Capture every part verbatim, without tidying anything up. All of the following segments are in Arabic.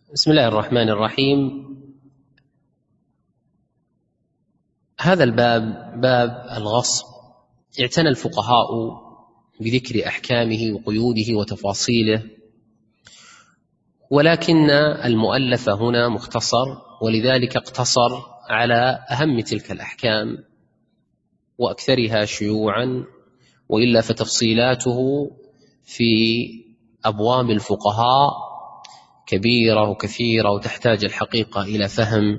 بسم الله الرحمن الرحيم. هذا الباب باب الغصب اعتنى الفقهاء بذكر أحكامه وقيوده وتفاصيله، ولكن المؤلف هنا مختصر، ولذلك اقتصر على أهم تلك الأحكام وأكثرها شيوعا، وإلا فتفصيلاته في أبواب الفقهاء كبيرة وكثيرة وتحتاج الحقيقة إلى فهم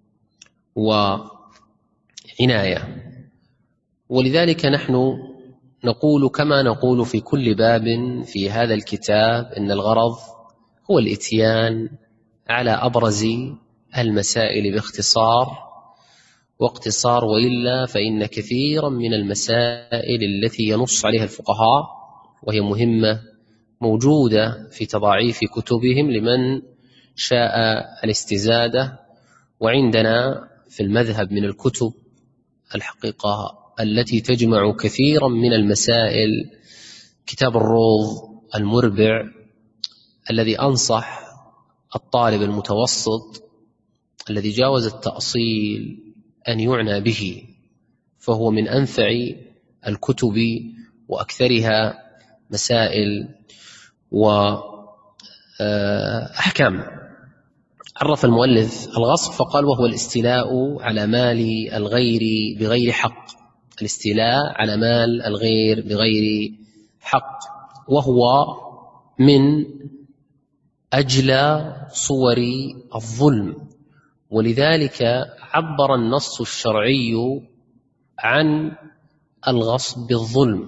وعناية. ولذلك نحن نقول كما نقول في كل باب في هذا الكتاب إن الغرض هو الإتيان على أبرز المسائل باختصار واقتصار، وإلا فإن كثيرا من المسائل التي ينص عليها الفقهاء وهي مهمة موجودة في تضاعيف كتبهم لمن شاء الاستزادة. وعندنا في المذهب من الكتب الحقيقة التي تجمع كثيرا من المسائل كتاب الروض المربع الذي أنصح الطالب المتوسط الذي جاوز التأصيل أن يعنى به، فهو من أنفع الكتب وأكثرها مسائل وأحكام. عرف المؤلف الغصب فقال: وهو الاستيلاء على مال الغير بغير حق. الاستيلاء على مال الغير بغير حق، وهو من أجلى صور الظلم، ولذلك عبر النص الشرعي عن الغصب بالظلم،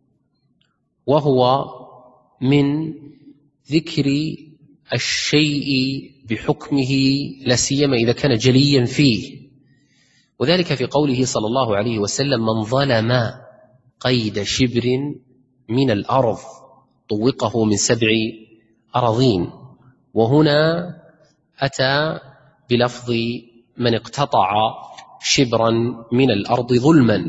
وهو من ذكر الشيء بحكمه لا سيما إذا كان جليا فيه، وذلك في قوله صلى الله عليه وسلم: من ظلم قيد شبر من الأرض طوقه من سبع أراضين. وهنا أتى بلفظ من اقتطع شبرا من الأرض ظلما،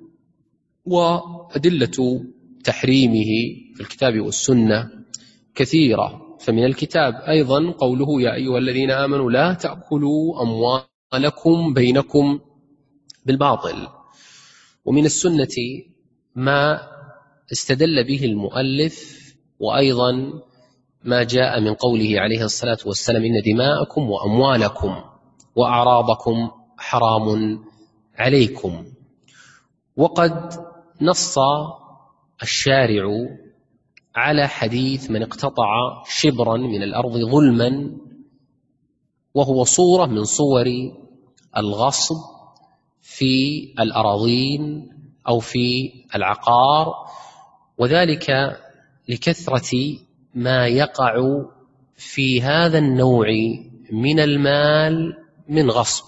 وأدلة تحريمه في الكتاب والسنة كثيرة. فمن الكتاب أيضا قوله: يا أيها الذين آمنوا لا تأكلوا أموالكم بينكم بالباطل. ومن السنة ما استدل به المؤلف، وأيضا ما جاء من قوله عليه الصلاة والسلام: إن دماءكم وأموالكم وأعراضكم حرام عليكم. وقد نص الشارع على حديث من اقتطع شبرا من الأرض ظلما، وهو صورة من صور الغصب في الأراضين أو في العقار، وذلك لكثرة ما يقع في هذا النوع من المال من غصب،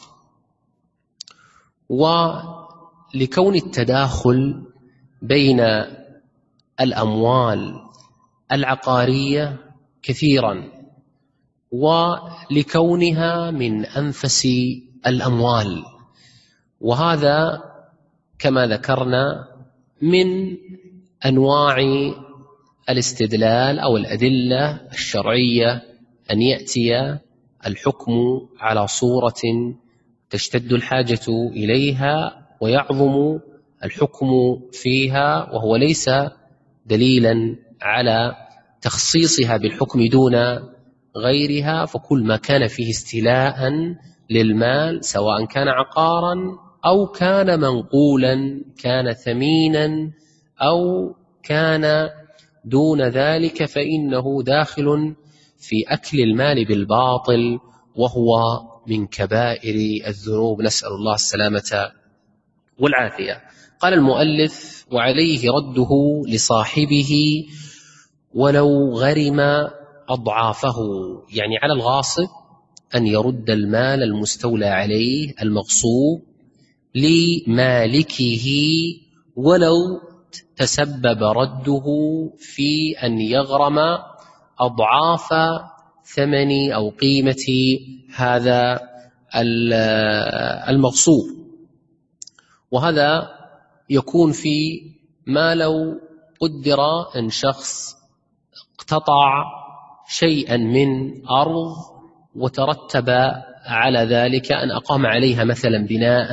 ولكون التداخل بين الأموال العقارية كثيرا، ولكونها من أنفس الأموال، وهذا كما ذكرنا من أنواع الاستدلال أو الأدلة الشرعية أن يأتي الحكم على صورة تشتد الحاجة إليها ويعظم الحكم فيها، وهو ليس دليلا على تخصيصها بالحكم دون غيرها. فكل ما كان فيه استيلاء للمال سواء كان عقارا أو كان منقولا، كان ثمينا أو كان دون ذلك، فإنه داخل في أكل المال بالباطل، وهو من كبائر الذنوب، نسأل الله السلامة والعافية. قال المؤلف: وعليه رده لصاحبه ولو غرم أضعافه. يعني على الغاصب أن يرد المال المستولى عليه المغصوب لمالكه ولو تسبب رده في أن يغرم أضعاف ثمن أو قيمة هذا المغصوب. وهذا يكون في ما لو قدر أن شخص اقتطع شيئا من أرض وترتب على ذلك أن أقام عليها مثلا بناء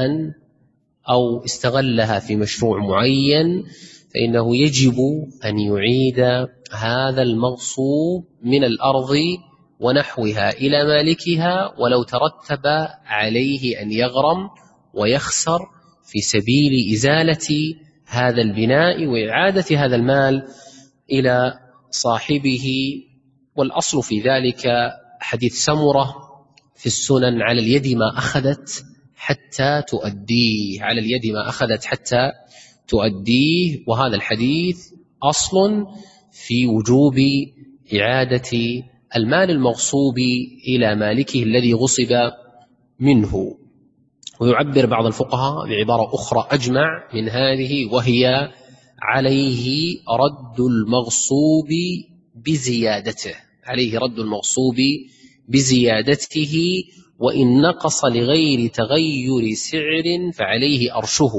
أو استغلها في مشروع معين، فإنه يجب أن يعيد هذا المغصوب من الأرض ونحوها إلى مالكها، ولو ترتب عليه أن يغرم ويخسر في سبيل إزالة هذا البناء وإعادة هذا المال إلى صاحبه. والأصل في ذلك حديث سمرة في السنن: على اليد ما أخذت حتى تؤديه، على اليد ما أخذت حتى تؤديه. وهذا الحديث أصل في وجوب إعادة المال المغصوب إلى مالكه الذي غصب منه. ويعبر بعض الفقهاء بعبارة أخرى أجمع من هذه، وهي: عليه رد المغصوب بزيادته، عليه رد المغصوب بزيادته، وإن نقص لغير تغير سعر فعليه أرشه.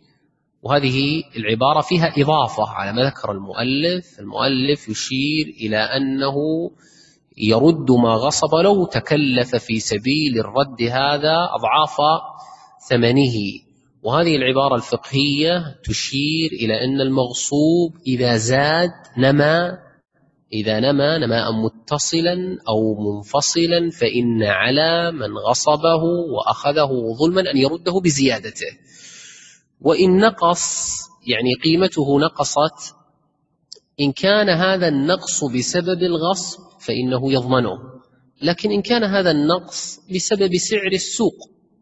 وهذه العبارة فيها إضافة على ما ذكر المؤلف. المؤلف يشير إلى أنه يرد ما غصب لو تكلف في سبيل الرد هذا أضعاف ثمنه. وهذه العبارة الفقهية تشير إلى أن المغصوب إذا زاد نما، إذا نما نماء متصلا أو منفصلا، فإن على من غصبه وأخذه ظلما أن يرده بزيادته. وإن نقص، يعني قيمته نقصت، إن كان هذا النقص بسبب الغصب فإنه يضمنه. لكن إن كان هذا النقص بسبب سعر السوق،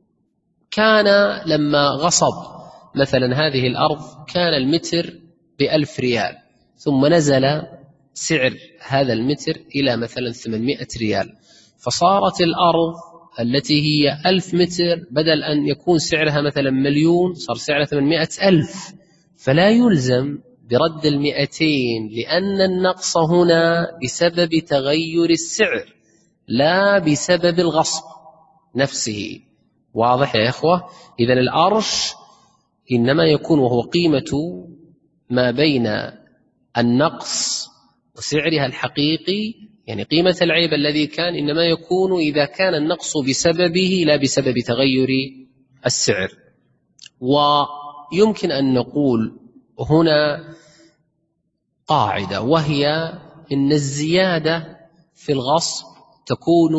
كان لما غصب مثلا هذه الأرض كان المتر بألف ريال، ثم نزل سعر هذا المتر إلى مثلا ثمانمائة ريال، فصارت الأرض التي هي ألف متر بدل أن يكون سعرها مثلا مليون صار سعرها ثمانمائة ألف، فلا يلزم برد المئتين، لأن النقص هنا بسبب تغير السعر لا بسبب الغصب نفسه. واضح يا إخوة؟ إذن الأرش إنما يكون وهو قيمة ما بين النقص وسعرها الحقيقي، يعني قيمة العيب الذي كان إنما يكون إذا كان النقص بسببه لا بسبب تغير السعر. ويمكن أن نقول هنا قاعدة، وهي إن الزيادة في الغصب تكون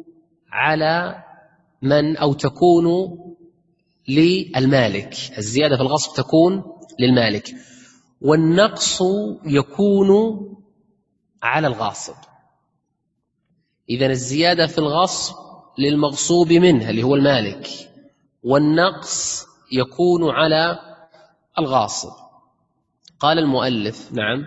على من أو تكون للمالك، الزيادة في الغصب تكون للمالك، والنقص يكون على الغاصب. إذن الزيادة في الغصب للمغصوب منه اللي هو المالك، والنقص يكون على الغاصب. قال المؤلف: نعم.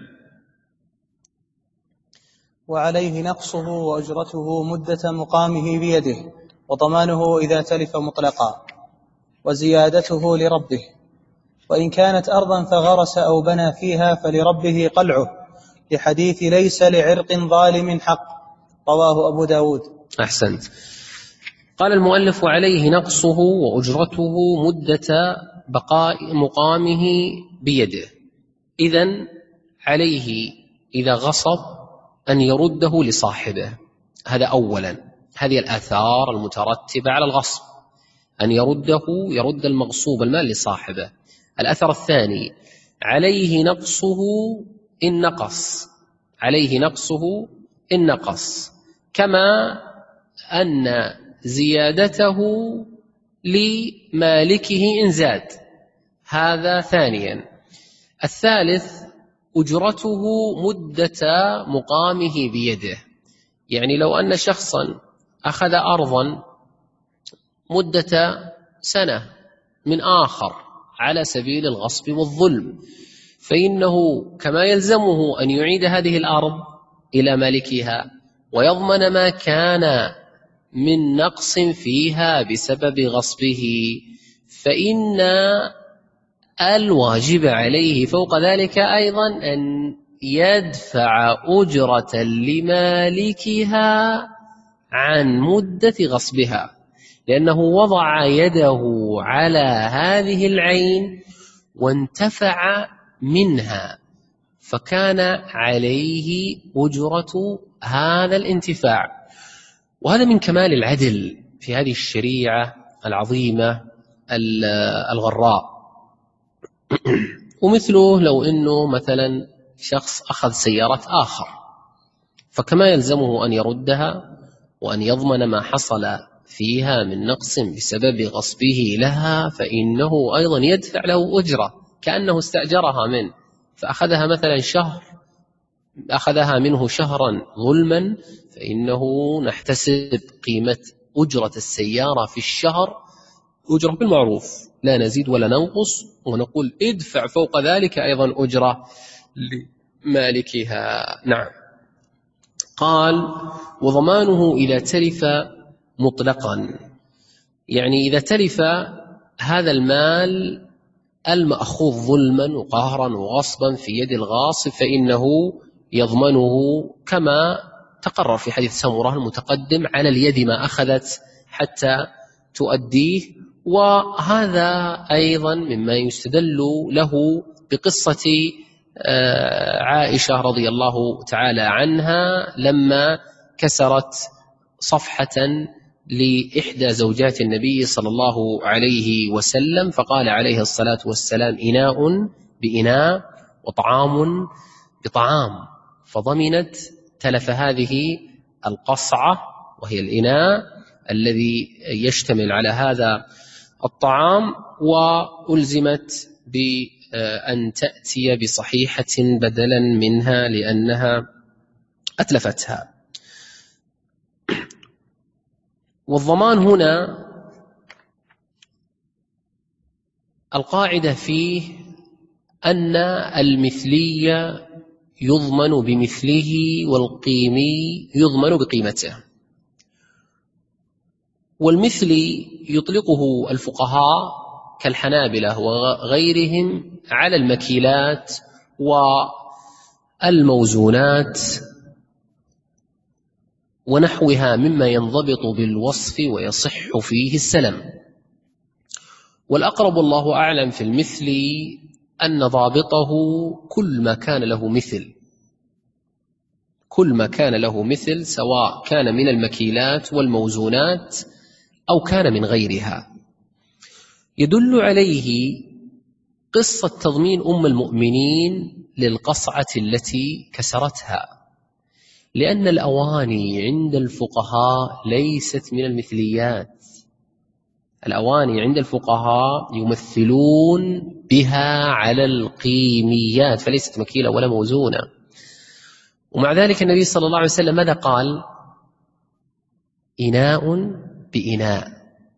وعليه نقصه وأجرته مدة مقامه بيده، وضمانه إذا تلف مطلقا، وزيادته لربه. وإن كانت أرضا فغرس أو بنى فيها فلربه قلعه، لحديث ليس لعرق ظالم حق، رواه أبو داود. أحسنت. قال المؤلف: وعليه نقصه وأجرته مدة بقاء مقامه بيده. إذن عليه إذا غصب أن يرده لصاحبه، هذا أولا، هذه الآثار المترتبة على الغصب، أن يرده يرد المغصوب المال لصاحبه. الأثر الثاني: عليه نقصه إن نقص، عليه نقصه إن نقص، كما أن زيادته لمالكه إن زاد، هذا ثانيا. الثالث: أجرته مدة مقامه بيده، يعني لو أن شخصا أخذ أرضا مدة سنة من آخر على سبيل الغصب والظلم، فإنه كما يلزمه أن يعيد هذه الأرض إلى مالكها ويضمن ما كان من نقص فيها بسبب غصبه، فإن الواجب عليه فوق ذلك أيضا أن يدفع أجرة لمالكها عن مدة غصبها، لأنه وضع يده على هذه العين وانتفع منها، فكان عليه أجرة هذا الانتفاع. وهذا من كمال العدل في هذه الشريعة العظيمة الغراء. ومثله لو أنه مثلا شخص أخذ سيارة آخر، فكما يلزمه أن يردها وأن يضمن ما حصل فيها من نقص بسبب غصبه لها، فإنه أيضا يدفع له أجرة كأنه استأجرها منه، فأخذها مثلا شهر، أخذها منه شهرا ظلما، فإنه نحتسب قيمة أجرة السيارة في الشهر أجرة بالمعروف، لا نزيد ولا ننقص، ونقول ادفع فوق ذلك أيضا أجرة لمالكها. نعم. قال: وضمانه إذا تلف مطلقا، يعني إذا تلف هذا المال المأخوذ ظلما وقهرا وغصبا في يد الغاصب، فإنه يضمنه كما تقرر في حديث سمرة المتقدم على اليد ما أخذت حتى تؤديه. وهذا أيضا مما يستدل له بقصة عائشة رضي الله تعالى عنها لما كسرت صفحة لإحدى زوجات النبي صلى الله عليه وسلم، فقال عليه الصلاة والسلام: إناء بإناء وطعام بطعام، فضمنت تلف هذه القصعة وهي الإناء الذي يشتمل على هذا الطعام، وألزمت بأن تأتي بصحيحة بدلا منها لأنها أتلفتها. والضمان هنا القاعدة فيه أن المثلي يضمن بمثله والقيمي يضمن بقيمته. والمثلي يطلقه الفقهاء كالحنابلة وغيرهم على المكيلات والموزونات ونحوها مما ينضبط بالوصف ويصح فيه السلم. والأقرب الله أعلم في المثل أن ضابطه كل ما كان له مثل، كل ما كان له مثل، سواء كان من المكيلات والموزونات أو كان من غيرها. يدل عليه قصة تضمين أم المؤمنين للقصعة التي كسرتها، لأن الأواني عند الفقهاء ليست من المثليات. الأواني عند الفقهاء يمثلون بها على القيميات، فليست مكيلة ولا موزونة. ومع ذلك النبي صلى الله عليه وسلم ماذا قال؟ إناء بإناء،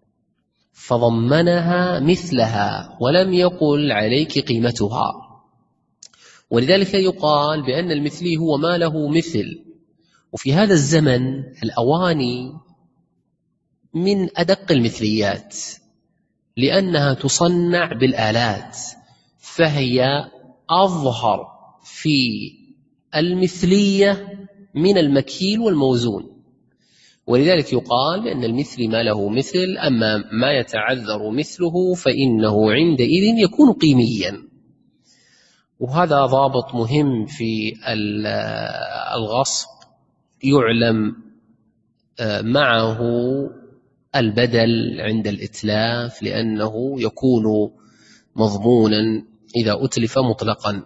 فضمنها مثلها ولم يقل عليك قيمتها. ولذلك يقال بأن المثلي هو ما له مثل. وفي هذا الزمن الأواني من أدق المثليات، لأنها تصنع بالآلات، فهي أظهر في المثلية من المكيل والموزون. ولذلك يقال بأن المثل ما له مثل، أما ما يتعذر مثله فإنه عندئذ يكون قيميا. وهذا ضابط مهم في الغصب، يعلم معه البدل عند الإتلاف، لأنه يكون مضمونا إذا أتلف مطلقا.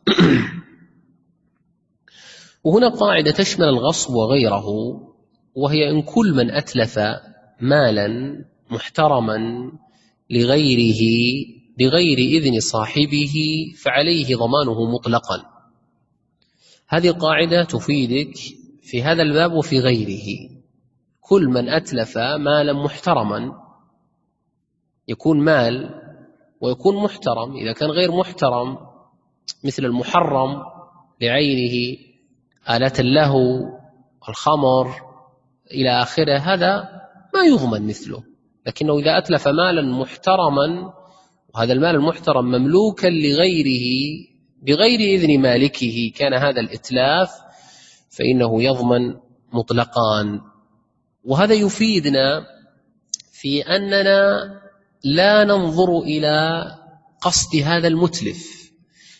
وهنا قاعدة تشمل الغصب وغيره، وهي إن كل من أتلف مالا محترما لغيره بغير إذن صاحبه فعليه ضمانه مطلقا. هذه القاعدة تفيدك في هذا الباب وفي غيره. كل من أتلف مالا محترما، يكون مال ويكون محترم. إذا كان غير محترم مثل المحرم لعينه، آلات اللهو، الخمر إلى آخره، هذا ما يضمن مثله. لكنه إذا أتلف مالا محترما وهذا المال المحترم مملوكا لغيره بغير إذن مالكه، كان هذا الإتلاف فإنه يضمن مطلقا. وهذا يفيدنا في أننا لا ننظر إلى قصد هذا المتلف،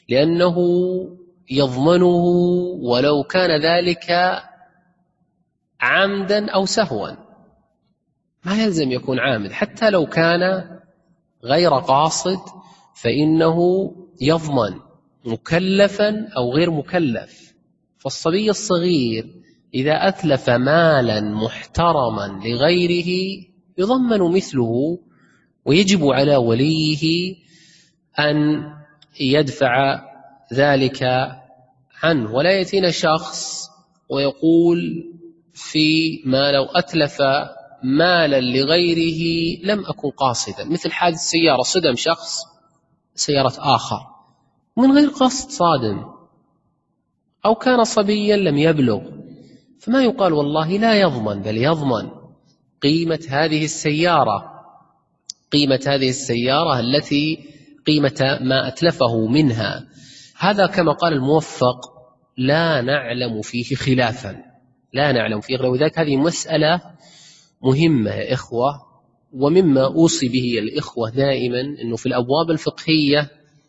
لأنه يضمنه ولو كان ذلك عمدا أو سهوا، ما يلزم يكون عامد، حتى لو كان غير قاصد فإنه يضمن مكلفا أو غير مكلف. فالصبي الصغير إذا أتلف مالا محترما لغيره يضمن مثله، ويجب على وليه أن يدفع ذلك عنه، ولا يأتينا شخص ويقول في ما لو أتلف مالا لغيره لم أكن قاصدا، مثل حادث سيارة صدم شخص سيارة آخر من غير قصد صادم، أو كان صبيا لم يبلغ، فما يقال والله لا يضمن، بل يضمن قيمة هذه السيارة، قيمة هذه السيارة التي قيمة ما أتلفه منها. هذا كما قال الموفق لا نعلم فيه خلافا، لا نعلم فيه خلافا. وذلك هذه مسألة مهمة يا إخوة، ومما أوصي به الإخوة دائما أنه في الأبواب الفقهية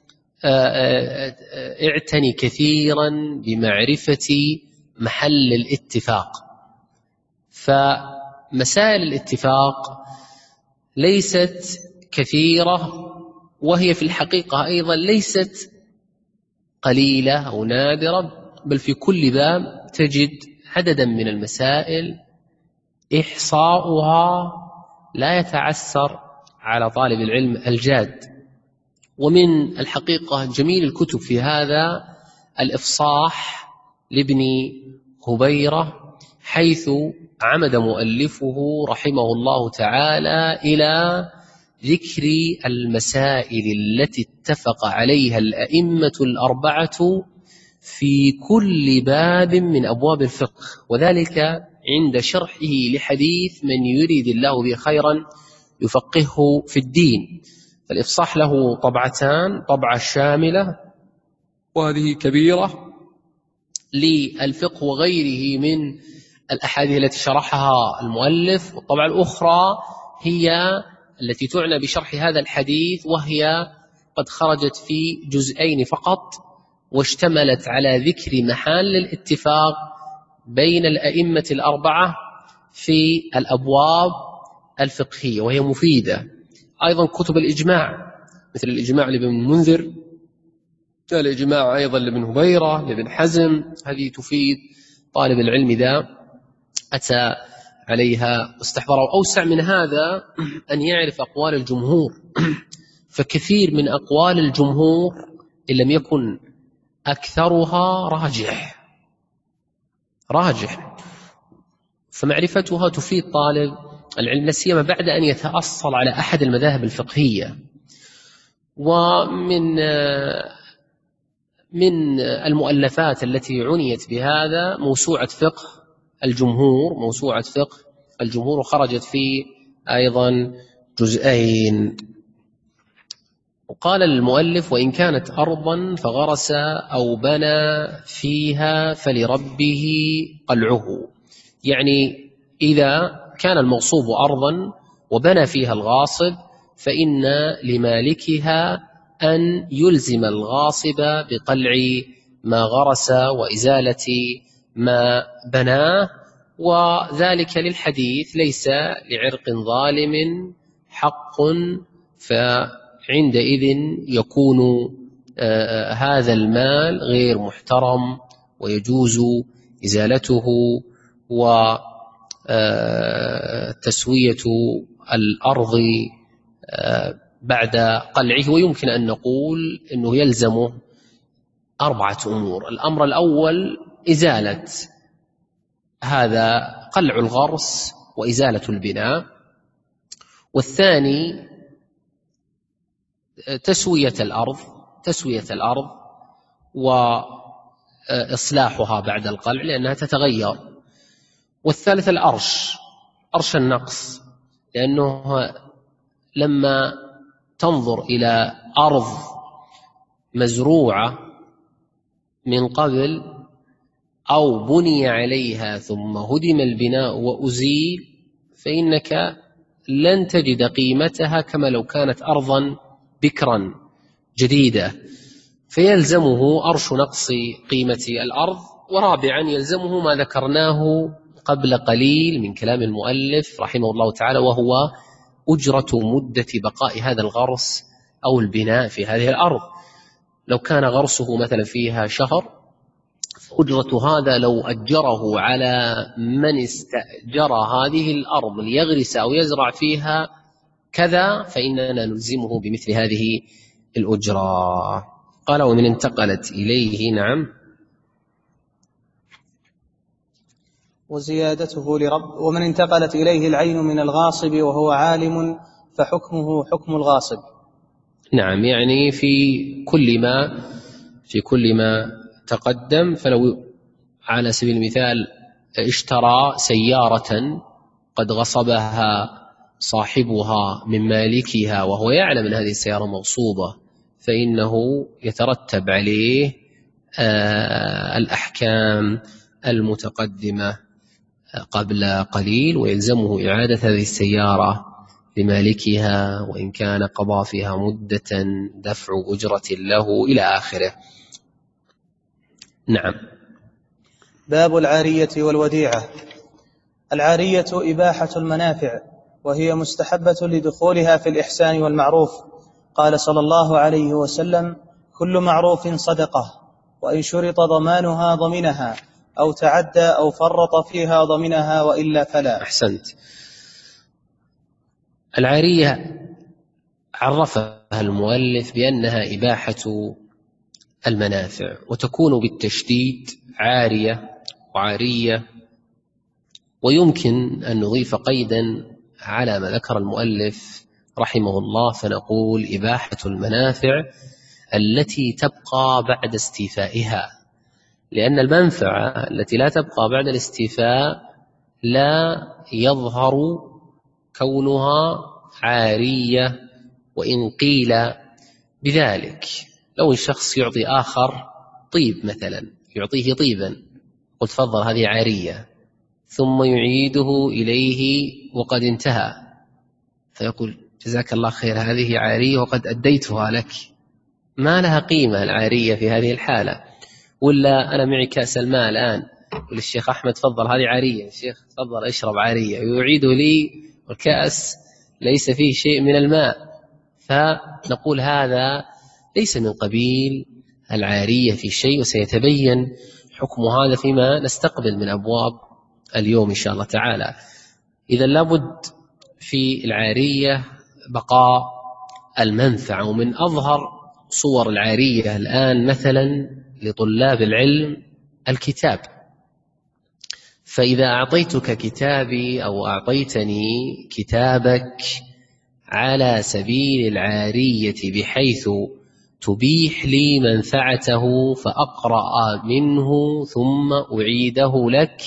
اعتني كثيرا بمعرفة محل الاتفاق. فمسائل الاتفاق ليست كثيرة، وهي في الحقيقة أيضا ليست قليلة أو نادرة، بل في كل باب تجد عددا من المسائل إحصاؤها لا يتعسر على طالب العلم الجاد. ومن الحقيقة جميل الكتب في هذا الإفصاح لابن هبيرة، حيث عمد مؤلفه رحمه الله تعالى إلى ذكر المسائل التي اتفق عليها الأئمة الأربعة في كل باب من أبواب الفقه، وذلك عند شرحه لحديث من يريد الله به خيرا يفقهه في الدين. فالإفصاح له طبعتان، طبعة شاملة وهذه كبيرة للفقه وغيره من الأحاديث التي شرحها المؤلف، والطبعة الأخرى هي التي تعنى بشرح هذا الحديث، وهي قد خرجت في جزئين فقط، واشتملت على ذكر محل الاتفاق بين الأئمة الأربعة في الأبواب الفقهية، وهي مفيدة. أيضا كتب الإجماع مثل الإجماع لابن المنذر، الإجماع أيضا لابن هبيرة لابن حزم، هذه تفيد طالب العلم إذا أتى عليها واستحضر. أوسع من هذا أن يعرف أقوال الجمهور، فكثير من أقوال الجمهور إن لم يكن أكثرها راجح راجح فمعرفتها تفيد طالب العلم، لا سيما بعد أن يتأصل على أحد المذاهب الفقهية. ومن من المؤلفات التي عنيت بهذا موسوعة فقه الجمهور، موسوعة فقه الجمهور، وخرجت فيه أيضا جزئين. وقال المؤلف: وإن كانت أرضا فغرس أو بنى فيها فلربه قلعه. يعني إذا كان المغصوب أرضا وبنى فيها الغاصب فإن لمالكها أن يلزم الغاصب بقلع ما غرس وإزالة ما بناه، وذلك للحديث: ليس لعرق ظالم حق، فعندئذ يكون آه هذا المال غير محترم ويجوز إزالته وتسوية الأرض آه بعد قلعه. ويمكن أن نقول أنه يلزمه أربعة أمور. الأمر الأول إزالة هذا، قلع الغرس وإزالة البناء. والثاني تسوية الأرض تسوية الأرض وإصلاحها بعد القلع لأنها تتغير. والثالث الأرش أرش النقص، لأنه لما تنظر إلى أرض مزروعة من قبل أو بني عليها ثم هدم البناء وأزيل، فإنك لن تجد قيمتها كما لو كانت أرضا بكرا جديدة، فيلزمه أرش نقص قيمة الأرض. ورابعا يلزمه ما ذكرناه قبل قليل من كلام المؤلف رحمه الله تعالى، وهو أجرة مدة بقاء هذا الغرس أو البناء في هذه الأرض. لو كان غرسه مثلا فيها شهر، أجرة هذا لو أجره على من استأجر هذه الأرض ليغرس أو يزرع فيها كذا، فإننا نلزمه بمثل هذه الأجرة. قال: ومن انتقلت إليه نعم وزيادته لرب ومن انتقلت إليه العين من الغاصب وهو عالم فحكمه حكم الغاصب. نعم، يعني في كل ما في كل ما تقدم، فلو على سبيل المثال اشترى سيارة قد غصبها صاحبها من مالكها وهو يعلم أن هذه السيارة مغصوبة، فإنه يترتب عليه آه الأحكام المتقدمة قبل قليل، ويلزمه إعادة هذه السيارة لمالكها وإن كان قضى فيها مدة دفع أجرة له إلى آخره. نعم. باب العارية والوديعة. العارية إباحة المنافع، وهي مستحبة لدخولها في الإحسان والمعروف. قال صلى الله عليه وسلم: كل معروف صدقة، وإن شرط ضمانها ضمنها، أو تعدى أو فرط فيها ضمنها، وإلا فلا. أحسنت. العارية عرفها المؤلف بأنها إباحة المنافع، وتكون بالتشديد عارية وعارية، ويمكن أن نضيف قيدا على ما ذكر المؤلف رحمه الله، فنقول إباحة المنافع التي تبقى بعد استيفائها، لأن المنفعة التي لا تبقى بعد الاستيفاء لا يظهر كونها عارية وإن قيل بذلك. لو الشخص يعطي آخر طيب مثلا، يعطيه طيبا، قلت تفضل هذه عارية، ثم يعيده إليه وقد انتهى، فيقول جزاك الله خير هذه عارية وقد أديتها لك، ما لها قيمة العارية في هذه الحالة. ولا أنا معي كأس الماء الآن، يقول الشيخ أحمد تفضل هذه عارية، الشيخ تفضل اشرب عارية، ويعيد لي والكأس ليس فيه شيء من الماء، فنقول هذا ليس من قبيل العارية في شيء، وسيتبين حكم هذا فيما نستقبل من أبواب اليوم إن شاء الله تعالى. إذا لابد في العارية بقاء المنفعة، ومن أظهر صور العارية الآن مثلا لطلاب العلم الكتاب، فإذا أعطيتك كتابي أو أعطيتني كتابك على سبيل العارية بحيث تبيح لي منفعته فأقرأ منه ثم أعيده لك،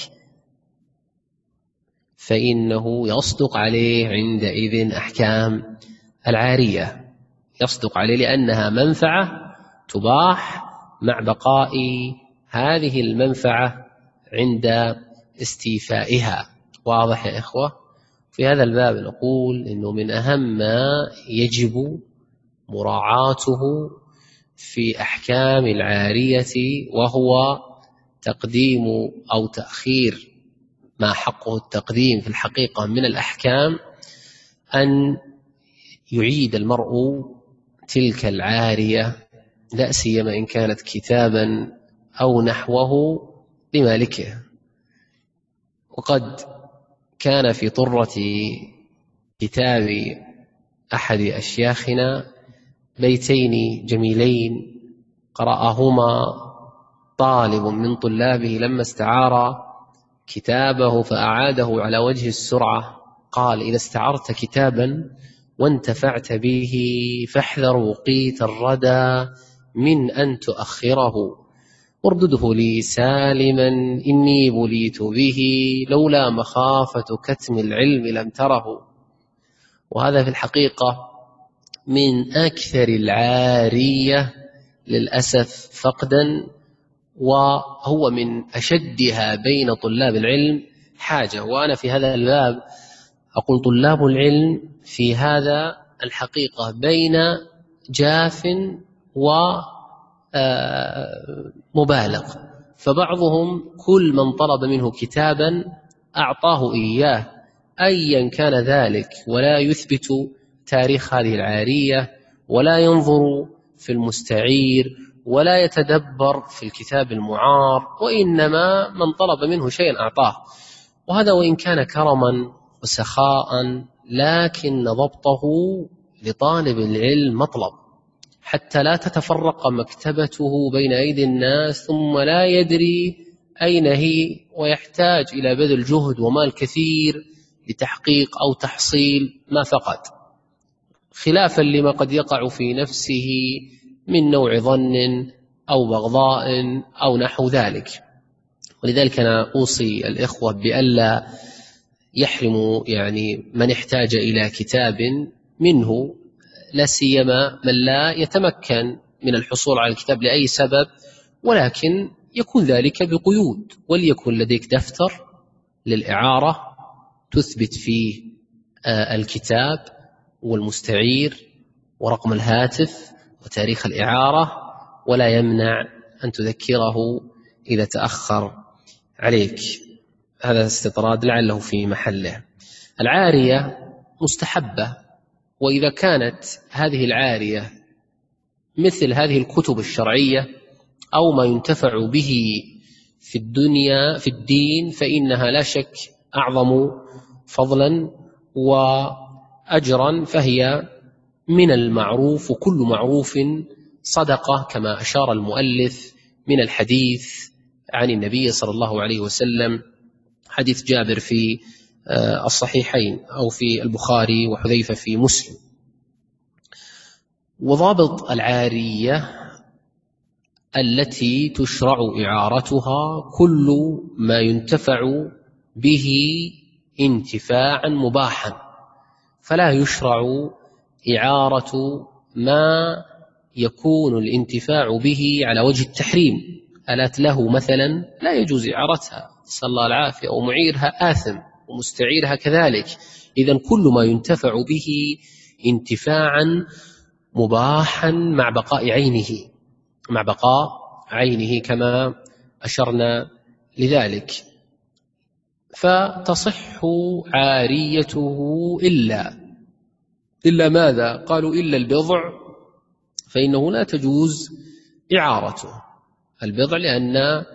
فإنه يصدق عليه عندئذ أحكام العارية، يصدق عليه لأنها منفعة تباح مع بقاء هذه المنفعة عند استيفائها. واضح يا إخوة؟ في هذا الباب نقول إنه من أهم ما يجب مراعاته في أحكام العارية، وهو تقديم أو تأخير ما حقه التقديم في الحقيقة من الأحكام، أن يعيد المرء تلك العارية، لا سيما إن كانت كتابا أو نحوه لمالكه. وقد كان في طرة كتاب أحد أشياخنا بيتين جميلين قرأهما طالب من طلابه لما استعار كتابه فأعاده على وجه السرعة، قال: إذا استعرت كتابا وانتفعت به فاحذر وقيت الردى من أن تؤخره، واردده لي سالما إني بليت به، لولا مخافة كتم العلم لم تره. وهذا في الحقيقة من أكثر العارية للأسف فقدا، وهو من أشدها بين طلاب العلم حاجة. وأنا في هذا الباب أقول طلاب العلم في هذا الحقيقة بين جاف ومبالغ، فبعضهم كل من طلب منه كتابا أعطاه إياه أيا كان ذلك، ولا يثبت تاريخ هذه العارية، ولا ينظر في المستعير، ولا يتدبر في الكتاب المعار، وإنما من طلب منه شيئا أعطاه. وهذا وإن كان كرما وسخاء، لكن ضبطه لطالب العلم مطلب، حتى لا تتفرق مكتبته بين أيدي الناس ثم لا يدري أين هي، ويحتاج إلى بذل جهد ومال كثير لتحقيق أو تحصيل ما فقد، خلافا لما قد يقع في نفسه من نوع ظن أو بغضاء أو نحو ذلك. ولذلك أنا أوصي الإخوة بألا يحرم يعني من احتاج إلى كتاب منه، لا سيما من لا يتمكن من الحصول على الكتاب لأي سبب، ولكن يكون ذلك بقيود. وليكن لديك دفتر للإعارة تثبت فيه الكتاب والمستعير ورقم الهاتف وتاريخ الإعارة، ولا يمنع أن تذكره إذا تأخر عليك. هذا استطراد لعله في محله. العارية مستحبة، وإذا كانت هذه العارية مثل هذه الكتب الشرعية أو ما ينتفع به في الدنيا في الدين، فإنها لا شك أعظم فضلا وأجرا، فهي من المعروف، وكل معروف صدقة، كما أشار المؤلف من الحديث عن النبي صلى الله عليه وسلم، حديث جابر في الصحيحين أو في البخاري وحذيفة في مسلم. وضابط العارية التي تشرع إعارتها كل ما ينتفع به انتفاعا مباحا، فلا يشرع إعارة ما يكون الانتفاع به على وجه التحريم. آلات له مثلا لا يجوز إعارتها، نسأل الله العافية، ومعيرها آثم ومستعيرها كذلك. إذن كل ما ينتفع به انتفاعا مباحا مع بقاء عينه مع بقاء عينه كما أشرنا لذلك، فتصح عاريته إلا إلا ماذا؟ قالوا إلا البضع، فإنه لا تجوز إعارته البضع، لأن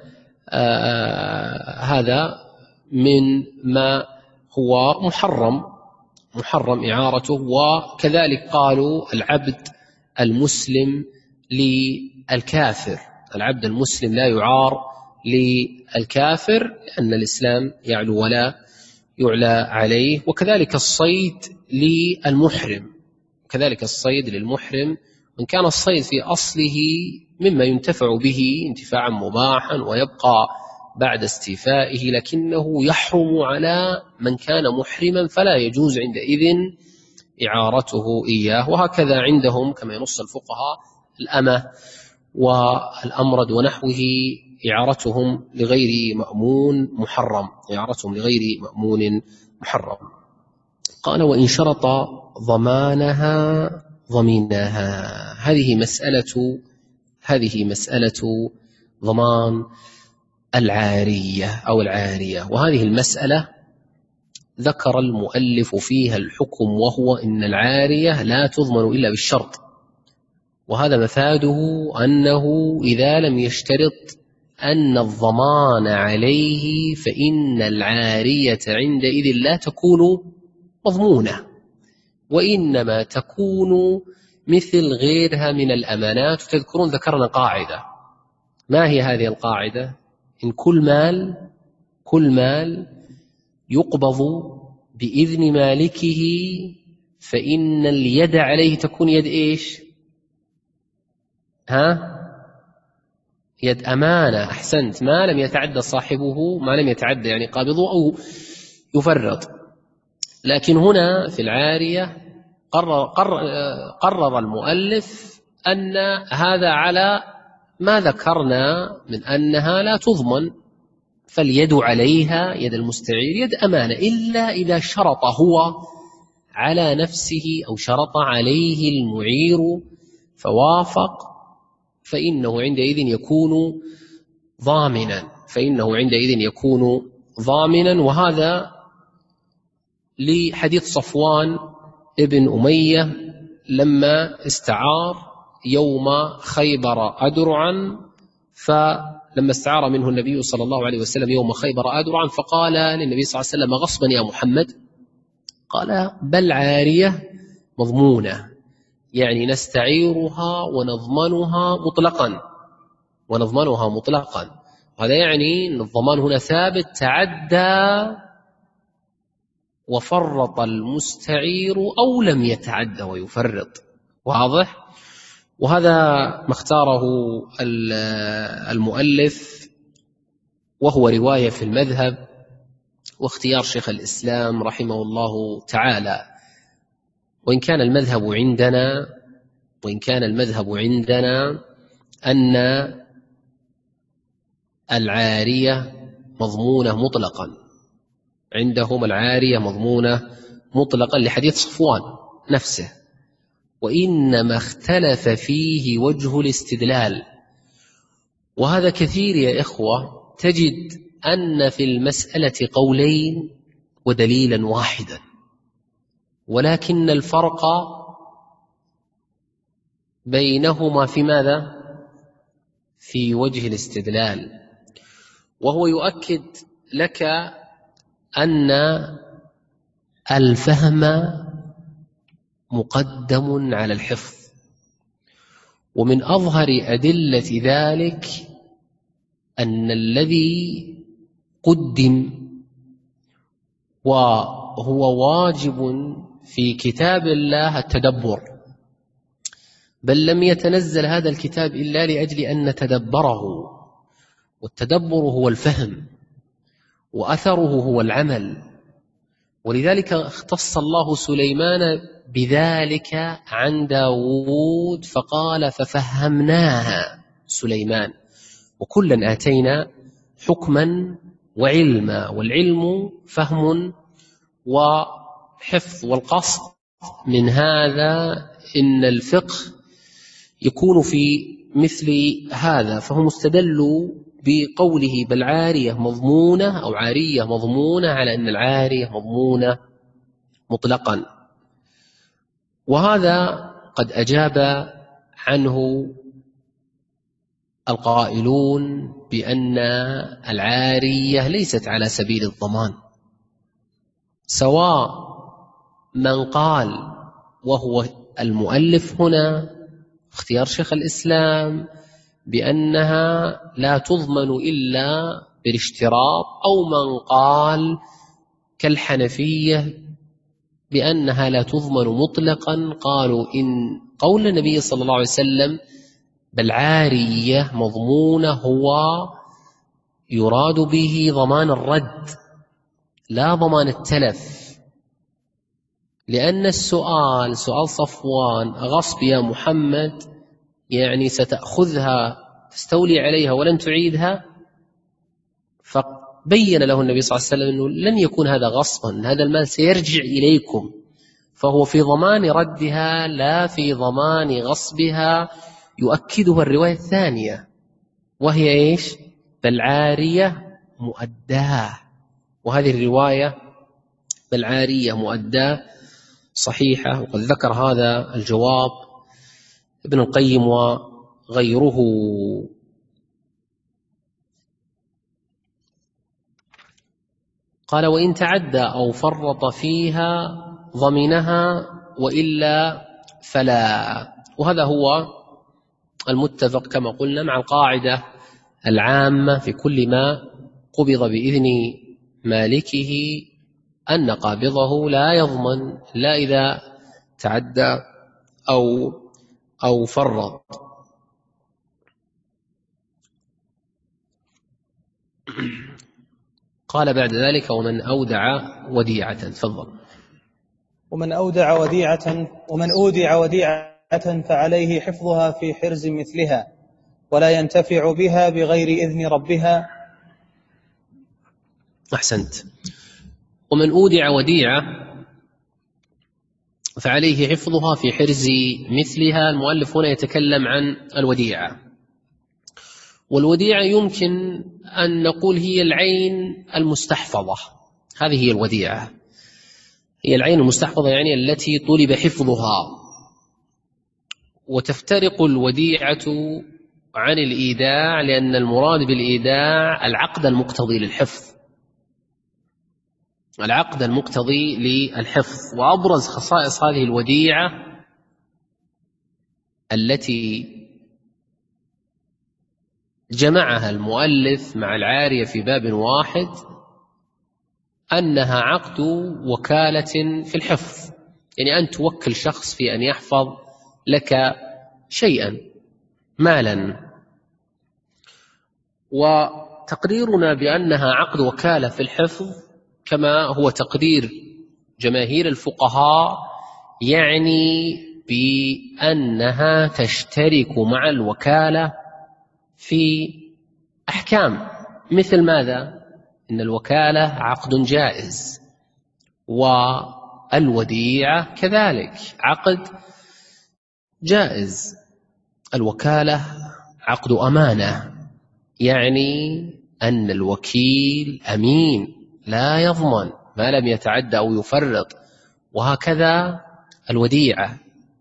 آه هذا من ما هو محرم محرم إعارته. وكذلك قالوا العبد المسلم للكافر، العبد المسلم لا يعار للكافر، لأن الإسلام يعلو ولا يعلى عليه. وكذلك الصيد للمحرم كذلك الصيد للمحرم وإن كان الصيد في أصله مما ينتفع به انتفاعا مباحا ويبقى بعد استيفائه، لكنه يحرم على من كان محرما، فلا يجوز عندئذ إعارته إياه. وهكذا عندهم كما ينص الفقهاء الأمة والأمرد ونحوه إعارتهم لغير مأمون محرم إعارتهم لغير مأمون محرم. قال وإن شرط ضمانها ضمنها. هذه مسألة هذه مسألة ضمان العارية أو العارية، وهذه المسألة ذكر المؤلف فيها الحكم، وهو إن العارية لا تضمن إلا بالشرط، وهذا مفاده أنه إذا لم يشترط أن الضمان عليه فإن العارية عندئذ لا تكون مضمونة، وإنما تكون مثل غيرها من الأمانات. تذكرون ذكرنا قاعدة، ما هي هذه القاعدة؟ إن كل مال كل مال يقبض بإذن مالكه فإن اليد عليه تكون يد إيش؟ ها؟ يد أمانة. أحسنت، ما لم يتعدى صاحبه، ما لم يتعدى يعني قابضه أو يفرط. لكن هنا في العارية قرر, قرر, قرر المؤلف أن هذا على ما ذكرنا من أنها لا تضمن، فاليد عليها يد المستعير يد أمانة، إلا إذا شرط هو على نفسه أو شرط عليه المعير فوافق، فإنه عندئذ يكون ضامنا فإنه عندئذ يكون ضامنا. وهذا لحديث صفوان ابن أمية لما استعار يوم خيبر أدرعا، فلما استعار منه النبي صلى الله عليه وسلم يوم خيبر أدرعا فقال للنبي صلى الله عليه وسلم: غصبا يا محمد؟ قال: بل عارية مضمونة، يعني نستعيرها ونضمنها مطلقا ونضمنها مطلقا. هذا يعني أن الضمان هنا ثابت، تعدى وفرط المستعير أو لم يتعدى ويفرط. واضح؟ وهذا ما اختاره المؤلف، وهو رواية في المذهب واختيار شيخ الإسلام رحمه الله تعالى. وإن كان المذهب عندنا وإن كان المذهب عندنا أن العارية مضمونة مطلقا، عندهم العارية مضمونة مطلقا لحديث صفوان نفسه، وإنما اختلف فيه وجه الاستدلال. وهذا كثير يا إخوة، تجد أن في المسألة قولين ودليلا واحدا، ولكن الفرق بينهما في ماذا؟ في وجه الاستدلال. وهو يؤكد لك أن الفهم مقدم على الحفظ، ومن أظهر أدلة ذلك أن الذي قدم وهو واجب في كتاب الله التدبر، بل لم يتنزل هذا الكتاب إلا لأجل أن نتدبره، والتدبر هو الفهم وأثره هو العمل. ولذلك اختص الله سليمان بذلك عن داود فقال: ففهمناها سليمان. وكلا آتينا حكما وعلما، والعلم فهم وحفظ. والقصد من هذا إن الفقه يكون في مثل هذا. فهم استدلوا بقوله بل عارية مضمونة أو عارية مضمونة على أن العارية مضمونة مطلقا. وهذا قد أجاب عنه القائلون بأن العارية ليست على سبيل الضمان، سواء من قال وهو المؤلف هنا اختيار شيخ الإسلام بأنها لا تضمن إلا بالاشتراط، أو من قال كالحنفية بأنها لا تضمن مطلقا، قالوا إن قول النبي صلى الله عليه وسلم بل عارية مضمونة هو يراد به ضمان الرد لا ضمان التلف، لأن السؤال سؤال صفوان: غصب يا محمد، يعني ستأخذها تستولي عليها ولن تعيدها؟ فبين له النبي صلى الله عليه وسلم أنه لن يكون هذا غصبا، هذا المال سيرجع إليكم، فهو في ضمان ردها لا في ضمان غصبها. يؤكدها الرواية الثانية وهي إيش؟ بل عارية مؤداه. وهذه الرواية بل عارية مؤداه صحيحة، وقد ذكر هذا الجواب ابن القيم وغيره. قال: وإن تعدى أو فرط فيها ضمنها وإلا فلا. وهذا هو المتفق كما قلنا مع القاعدة العامة في كل ما قبض بإذن مالكه أن قابضه لا يضمن لا إذا تعدى أو أو فرط. قال بعد ذلك: ومن أودع وديعة. تفضل. ومن أودع وديعة ومن أودع وديعة فعليه حفظها في حرز مثلها، ولا ينتفع بها بغير إذن ربها. أحسنت. ومن أودع وديعة فعليه حفظها في حرز مثلها. المؤلف هنا يتكلم عن الوديعة، والوديعة يمكن أن نقول هي العين المستحفظة. هذه هي الوديعة، هي العين المستحفظة، يعني التي طلب حفظها. وتفترق الوديعة عن الإيداع، لأن المراد بالإيداع العقد المقتضي للحفظ، العقد المقتضي للحفظ. وأبرز خصائص هذه الوديعة التي جمعها المؤلف مع العارية في باب واحد أنها عقد وكالة في الحفظ، يعني أن توكل شخص في أن يحفظ لك شيئا، مالا. وتقريرنا بأنها عقد وكالة في الحفظ كما هو تقرير جماهير الفقهاء يعني بأنها تشترك مع الوكالة في أحكام، مثل ماذا؟ إن الوكالة عقد جائز، والوديعة كذلك عقد جائز. الوكالة عقد أمانة، يعني أن الوكيل أمين لا يضمن ما لم يتعدى أو يفرط. وهكذا الوديعة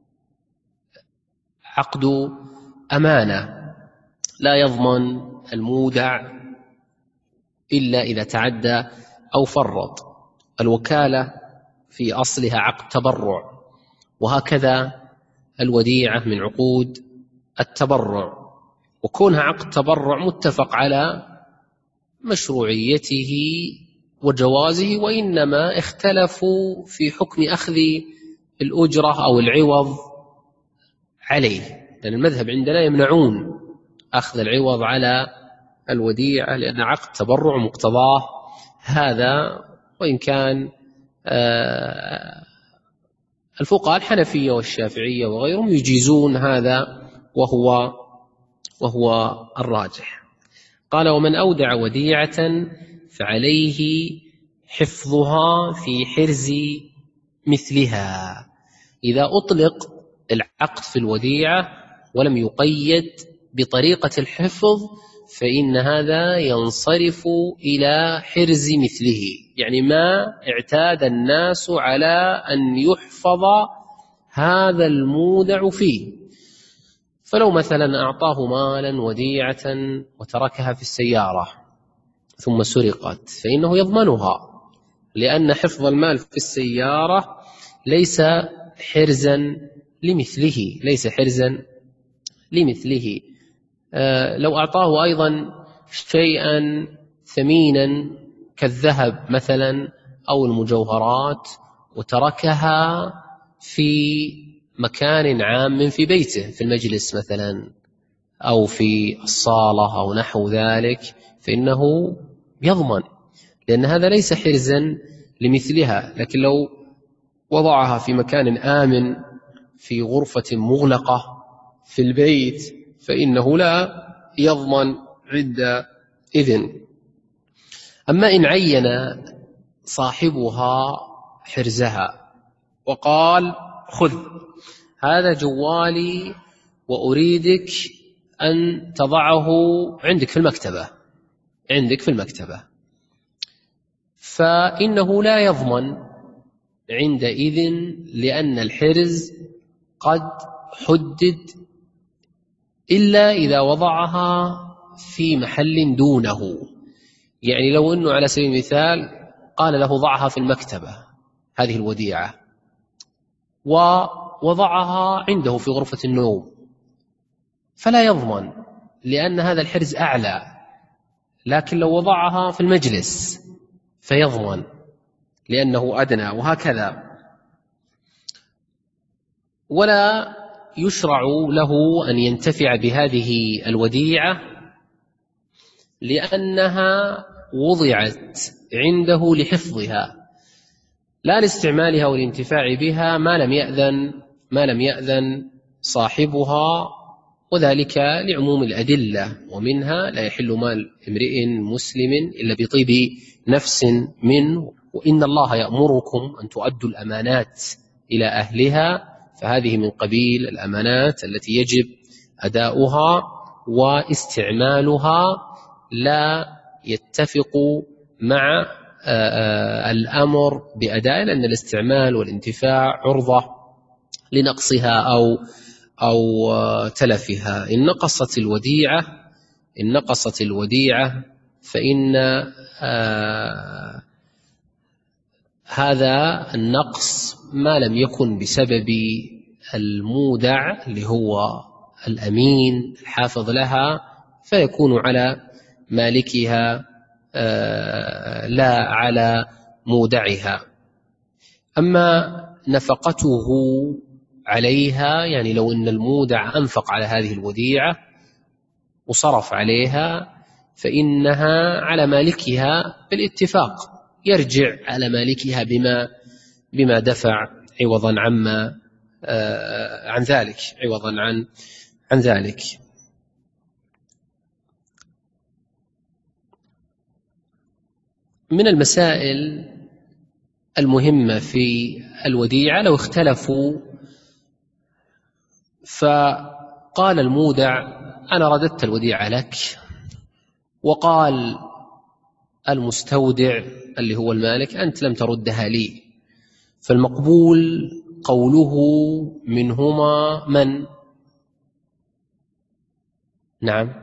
عقد أمانة، لا يضمن المودع إلا إذا تعدى أو فرط. الوكالة في أصلها عقد تبرع، وهكذا الوديعة من عقود التبرع. وكونها عقد تبرع متفق على مشروعيته وجوازه، وإنما اختلفوا في حكم أخذ الأجرة أو العوض عليه، لأن المذهب عندنا يمنعون أخذ العوض على الوديعة لأن عقد تبرع مقتضاه هذا. وإن كان الفقهاء الحنفية والشافعية وغيرهم يجيزون هذا وهو وهو الراجح. قال: ومن أودع وديعة فعليه حفظها في حرز مثلها. إذا أطلق العقد في الوديعة ولم يقيد بطريقة الحفظ فإن هذا ينصرف إلى حرز مثله، يعني ما اعتاد الناس على أن يحفظ هذا المودع فيه. فلو مثلا أعطاه مالا وديعة وتركها في السيارة ثم سرقت فإنه يضمنها، لأن حفظ المال في السيارة ليس حرزا لمثله، ليس حرزا لمثله. آه لو أعطاه أيضا شيئا ثمينا كالذهب مثلا أو المجوهرات وتركها في مكان عام في بيته، في المجلس مثلا أو في الصالة أو نحو ذلك، فإنه يضمن، لأن هذا ليس حرزا لمثلها. لكن لو وضعها في مكان آمن في غرفة مغلقة في البيت فإنه لا يضمن عندئذ. أما إن عين صاحبها حرزها وقال: خذ هذا جوالي وأريدك أن تضعه عندك في المكتبة عندك في المكتبة فإنه لا يضمن عندئذ، لأن الحرز قد حدد إلا إذا وضعها في محل دونه. يعني لو أنه على سبيل المثال قال له ضعها في المكتبة هذه الوديعة ووضعها عنده في غرفة النوم فلا يضمن، لأن هذا الحرز أعلى. لكن لو وضعها في المجلس فيضمن لأنه أدنى، وهكذا. ولا يشرع له أن ينتفع بهذه الوديعة لأنها وضعت عنده لحفظها، لا لاستعمالها والانتفاع بها ما لم يأذن ما لم يأذن صاحبها، وذلك لعموم الأدلة، ومنها: لا يحل مال امرئ مسلم إلا بطيب نفس منه، وإن الله يأمركم أن تؤدوا الأمانات إلى أهلها، فهذه من قبيل الأمانات التي يجب أداؤها. واستعمالها لا يتفق مع الأمر بأداء، لأن الاستعمال والانتفاع عرضة لنقصها أو أو تلفها. إن نقصت الوديعة إن نقصت الوديعة فإن آه هذا النقص ما لم يكن بسبب المودع اللي هو الأمين الحافظ لها، فيكون على مالكها آه لا على مودعها. أما نفقته عليها، يعني لو أن المودع أنفق على هذه الوديعة وصرف عليها، فإنها على مالكها بالاتفاق، يرجع على مالكها بما بما دفع عوضا عما آه عن ذلك عوضا عن عن ذلك. من المسائل المهمة في الوديعة لو اختلفوا فقال المودع أنا رددت الوديعة لك، وقال المستودع اللي هو المالك أنت لم تردها لي، فالمقبول قوله منهما من؟ نعم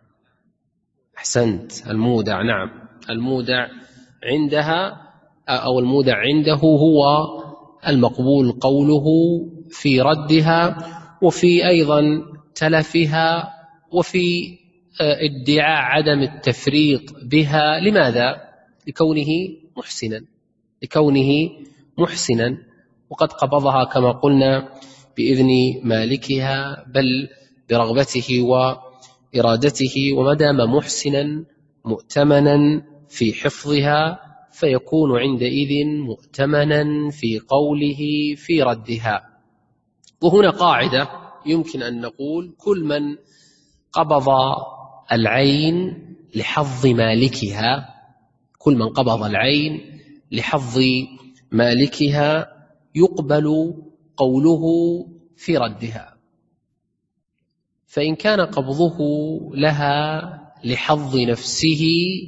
أحسنت، المودع. نعم المودع عندها أو المودع عنده هو المقبول قوله في ردها، وفي أيضا تلفها، وفي ادعاء عدم التفريط بها. لماذا؟ لكونه محسنا لكونه محسنا وقد قبضها كما قلنا بإذن مالكها، بل برغبته وإرادته، وما دام محسنا مؤتمنا في حفظها فيكون عندئذ مؤتمنا في قوله في ردها. وهنا قاعدة يمكن أن نقول كل من قبض العين لحظ مالكها كل من قبض العين لحظ مالكها يقبل قوله في ردها، فإن كان قبضه لها لحظ نفسه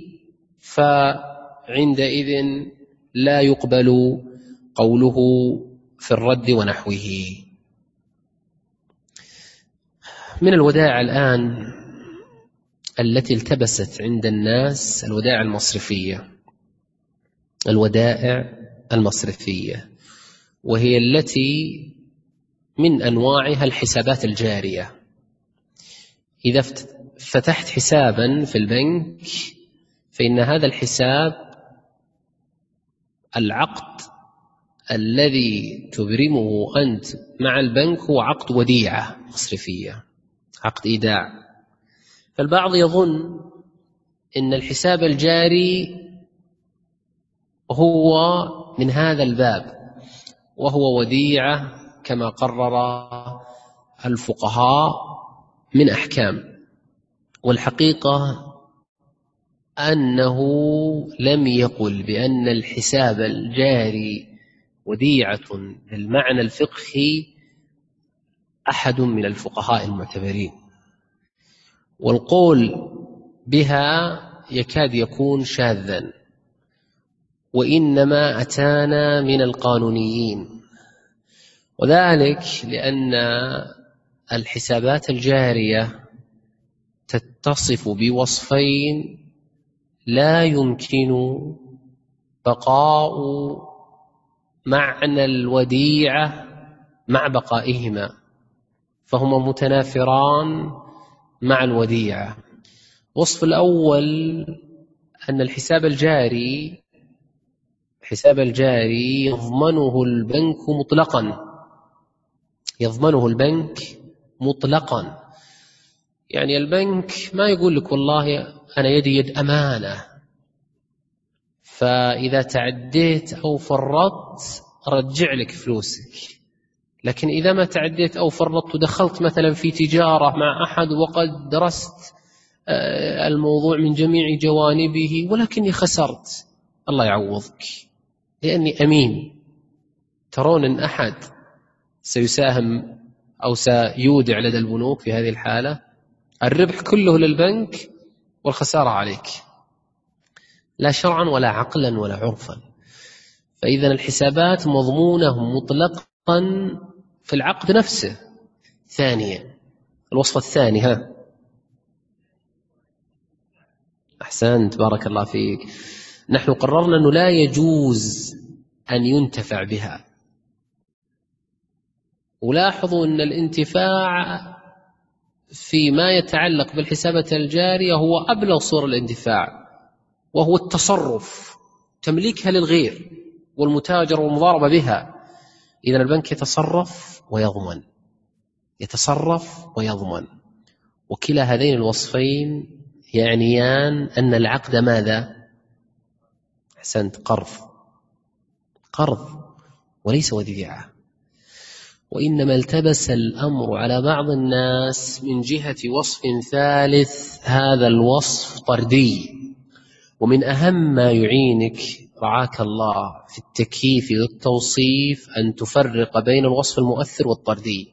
فعندئذ لا يقبل قوله في الرد ونحوه. من الودائع الآن التي التبست عند الناس الودائع المصرفية الودائع المصرفية وهي التي من أنواعها الحسابات الجارية. إذا فتحت حسابا في البنك فإن هذا الحساب العقد الذي تبرمه أنت مع البنك هو عقد وديعة مصرفية، عقد إيداع. فالبعض يظن إن الحساب الجاري هو من هذا الباب وهو وديعة كما قرر الفقهاء من أحكام، والحقيقة أنه لم يقل بأن الحساب الجاري وديعة بالمعنى الفقهي أحد من الفقهاء المعتبرين، والقول بها يكاد يكون شاذا، وإنما أتانا من القانونيين، وذلك لأن الحسابات الجارية تتصف بوصفين لا يمكن بقاء معنى الوديعة مع بقائهما، فهما متنافران مع الوديعة. الوصف الأول أن الحساب الجاري الحساب الجاري يضمنه البنك مطلقا يضمنه البنك مطلقا يعني البنك ما يقول لك والله أنا يدي يد أمانة، فإذا تعديت أو فرطت رجع لك فلوسك، لكن إذا ما تعديت أو فرطت ودخلت مثلا في تجارة مع أحد وقد درست الموضوع من جميع جوانبه ولكني خسرت، الله يعوضك لأني أمين. ترون أن أحد سيساهم أو سيودع لدى البنوك في هذه الحالة؟ الربح كله للبنك والخسارة عليك، لا شرعا ولا عقلا ولا عرفا. فإذا الحسابات مضمونة مطلقا في العقد نفسه. ثانيا، الوصف الثاني، ها أحسنت بارك الله فيك، نحن قررنا أنه لا يجوز أن ينتفع بها. ولاحظوا أن الانتفاع فيما يتعلق بالحسابات الجارية هو أبلغ صور الانتفاع، وهو التصرف، تمليكها للغير والمتاجرة والمضاربة بها. إذا البنك يتصرف ويضمن، يتصرف ويضمن، وكلا هذين الوصفين يعنيان أن العقد ماذا؟ أحسنت، قرض، قرض وليس وديعة. وإنما التبس الأمر على بعض الناس من جهة وصف ثالث، هذا الوصف طردي. ومن أهم ما يعينك رعاك الله في التكييف والتوصيف أن تفرق بين الوصف المؤثر والطردي.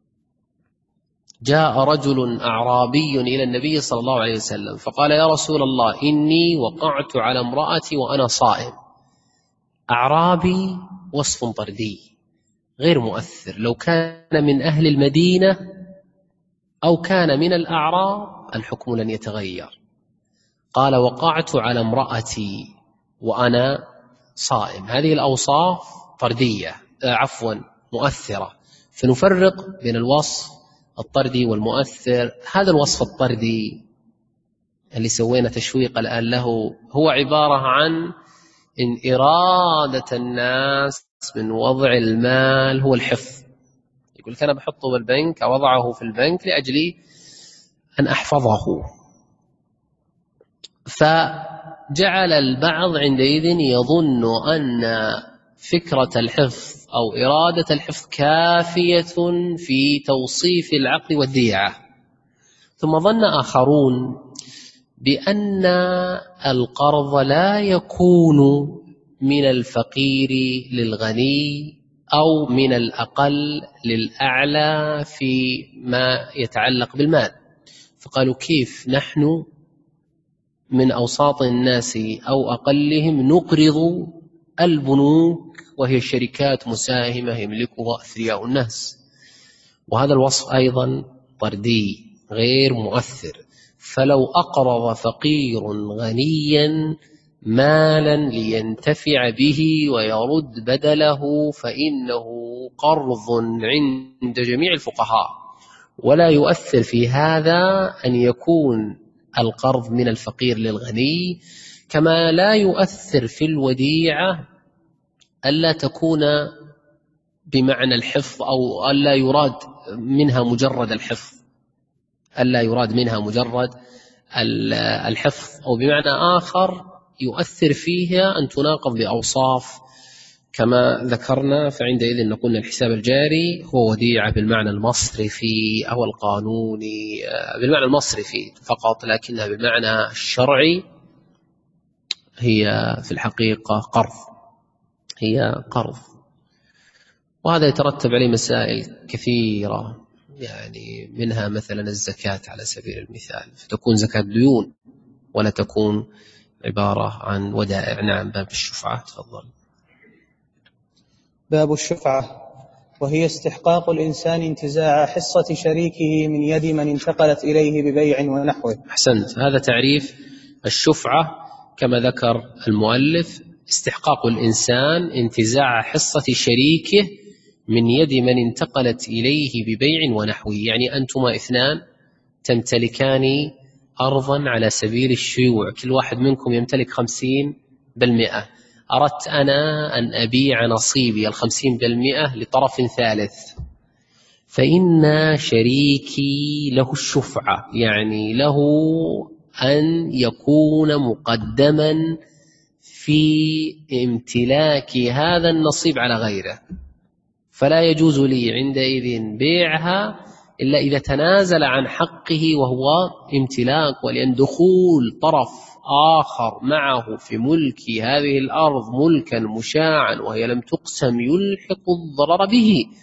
جاء رجل أعرابي إلى النبي صلى الله عليه وسلم فقال: يا رسول الله، إني وقعت على امرأتي وأنا صائم. أعرابي وصف طردي غير مؤثر، لو كان من أهل المدينة أو كان من الأعراب الحكم لن يتغير. قال: وقعت على امرأتي وأنا صائم، هذه الأوصاف طردية، آه عفوا مؤثرة. فنفرق بين الوصف الطردي والمؤثر. هذا الوصف الطردي اللي سوينا تشويق الآن له هو عبارة عن إن إرادة الناس من وضع المال هو الحفظ. يقول لك أنا بحطه بالبنك أو أضعه في البنك لأجل أن أحفظه. فجعل البعض عندئذ يظن أن فكرة الحفظ أو إرادة الحفظ كافية في توصيف العقد والديعة. ثم ظن آخرون بأن القرض لا يكون من الفقير للغني أو من الأقل للأعلى فيما يتعلق بالمال. فقالوا: كيف نحن من أوساط الناس أو أقلهم نقرض البنوك وهي شركات مساهمة يملكها أثرياء الناس؟ وهذا الوصف أيضا طردي غير مؤثر. فلو أقرض فقير غنيا مالا لينتفع به ويرد بدله فإنه قرض عند جميع الفقهاء، ولا يؤثر في هذا أن يكون القرض من الفقير للغني، كما لا يؤثر في الوديعة ألا تكون بمعنى الحفظ أو ألا يراد منها مجرد الحفظ، ألا يراد منها مجرد الحفظ، أو بمعنى آخر يؤثر فيها أن تناقض بأوصاف كما ذكرنا. فعندئذ نقول الحساب الجاري هو وديعة بالمعنى المصرفي أو القانوني، بالمعنى المصرفي فقط، لكنها بالمعنى الشرعي هي في الحقيقة قرض، هي قرض. وهذا يترتب عليه مسائل كثيرة، يعني منها مثلا الزكاة على سبيل المثال، فتكون زكاة ديون ولا تكون عبارة عن ودائع. نعم، باب الشفعة، تفضل. باب الشفعة، وهي استحقاق الإنسان انتزاع حصة شريكه من يد من انتقلت إليه ببيع ونحوه. أحسنت، هذا تعريف الشفعة كما ذكر المؤلف: استحقاق الإنسان انتزاع حصة شريكه من يد من انتقلت إليه ببيع ونحوه. يعني أنتما اثنان تمتلكان أرضا على سبيل الشيوع، كل واحد منكم يمتلك خمسين بالمئة. أردت أنا أن أبيع نصيبي الخمسين بالمئة لطرف ثالث، فإن شريكي له الشفعة، يعني له أن يكون مقدما في امتلاك هذا النصيب على غيره، فلا يجوز لي عندئذ بيعها إلا إذا تنازل عن حقه وهو امتلاك. ولأن دخول طرف آخر معه في ملك هذه الأرض ملكا مشاعا وهي لم تقسم يلحق الضرر به.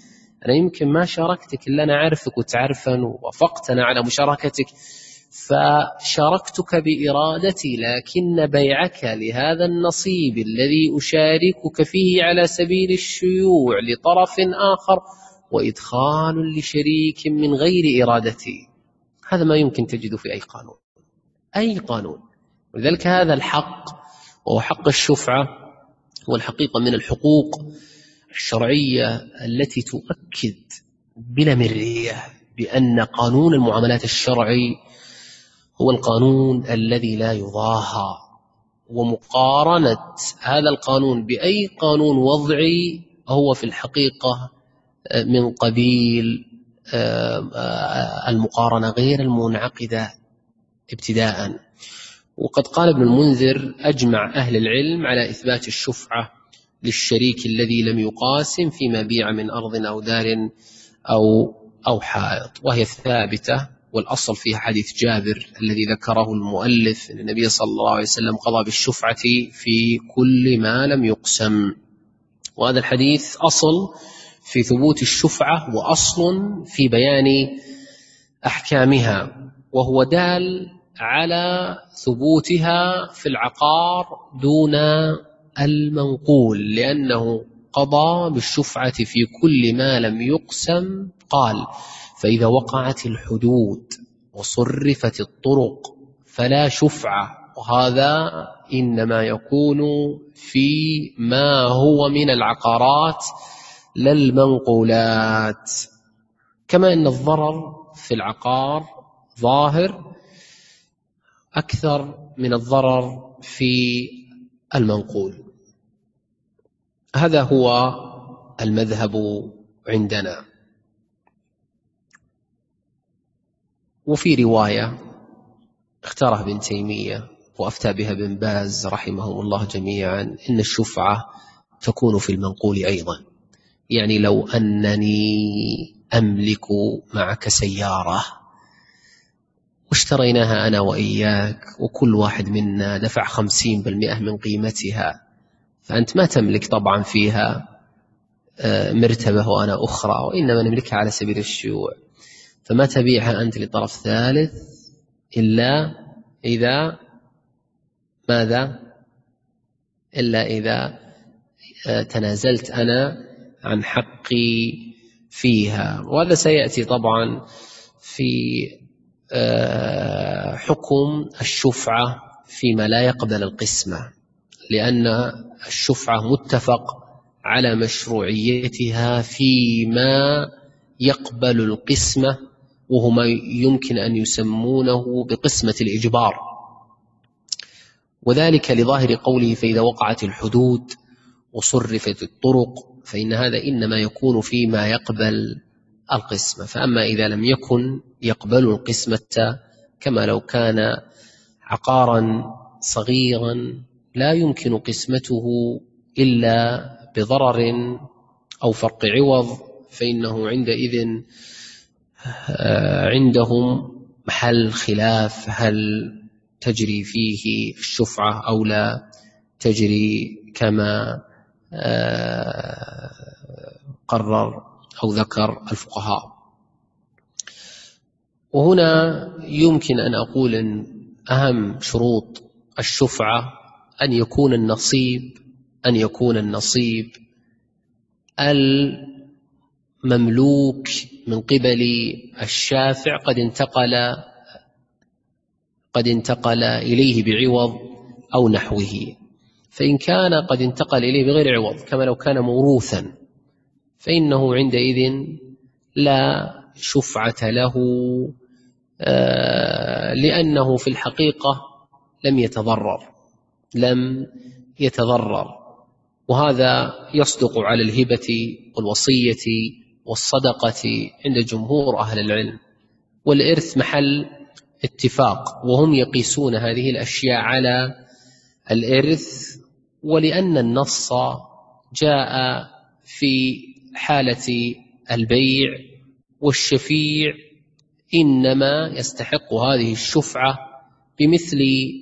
أنا يمكن ما شاركتك إلا أنا أعرفك وتعرفن ووافقتنا على مشاركتك فشاركتك بإرادتي، لكن بيعك لهذا النصيب الذي أشاركك فيه على سبيل الشيوع لطرف آخر وإدخال لشريك من غير إرادتي، هذا ما يمكن تجده في أي قانون أي قانون. ولذلك هذا الحق وهو حق الشفعة والحقيقة من الحقوق الشرعية التي تؤكد بلا مرية بأن قانون المعاملات الشرعي هو القانون الذي لا يضاهى، ومقارنة هذا القانون بأي قانون وضعي هو في الحقيقة من قبيل المقارنة غير المنعقدة ابتداء. وقد قال ابن المنذر: أجمع أهل العلم على إثبات الشفعة للشريك الذي لم يقاسم فيما بيع من أرض أو دار أو أو حائط، وهي ثابتة، والأصل فيها حديث جابر الذي ذكره المؤلف أن النبي صلى الله عليه وسلم قضى بالشفعة في كل ما لم يقسم، وهذا الحديث أصل في ثبوت الشفعة وأصل في بيان أحكامها، وهو دال على ثبوتها في العقار دون المنقول، لأنه قضى بالشفعة في كل ما لم يقسم. قال: فإذا وقعت الحدود وصرفت الطرق فلا شفعة، وهذا إنما يكون في ما هو من العقارات لا المنقولات، كما أن الضرر في العقار ظاهر أكثر من الضرر في المنقول. هذا هو المذهب عندنا. وفي رواية اختارها ابن تيمية وأفتى بها ابن باز رحمهم الله جميعا: إن الشفعة تكون في المنقول أيضا، يعني لو أنني أملك معك سيارة واشتريناها أنا وإياك وكل واحد منا دفع خمسين بالمئة من قيمتها، فأنت ما تملك طبعا فيها مرتبة وأنا أخرى، وإنما نملكها على سبيل الشيوع، فما تبيعها أنت لطرف ثالث إلا إذا ماذا؟ إلا إذا تنازلت أنا عن حقي فيها. وهذا سيأتي طبعا في حكم الشفعة فيما لا يقبل القسمة، لأن الشفعة متفق على مشروعيتها فيما يقبل القسمة، وهما يمكن أن يسمونه بقسمة الإجبار، وذلك لظاهر قوله: فإذا وقعت الحدود وصرفت الطرق، فإن هذا إنما يكون فيما يقبل القسمة. فأما إذا لم يكن يقبل القسمة، كما لو كان عقارا صغيرا لا يمكن قسمته إلا بضرر أو فرق عوض، فإنه عندئذ عندهم محل خلاف هل تجري فيه الشفعة أو لا تجري كما قرر أو ذكر الفقهاء. وهنا يمكن أن أقول أن أهم شروط الشفعة أن يكون النصيب أن يكون النصيب المملوك من قبل الشافع قد انتقل قد انتقل إليه بعوض أو نحوه. فإن كان قد انتقل إليه بغير عوض كما لو كان موروثا، فإنه عندئذ لا شفعة له، لأنه في الحقيقة لم يتضرر لم يتضرر وهذا يصدق على الهبة والوصية والصدقة عند جمهور أهل العلم. والإرث محل اتفاق، وهم يقيسون هذه الأشياء على الإرث، ولأن النص جاء في حالة البيع، والشفيع إنما يستحق هذه الشفعة بمثل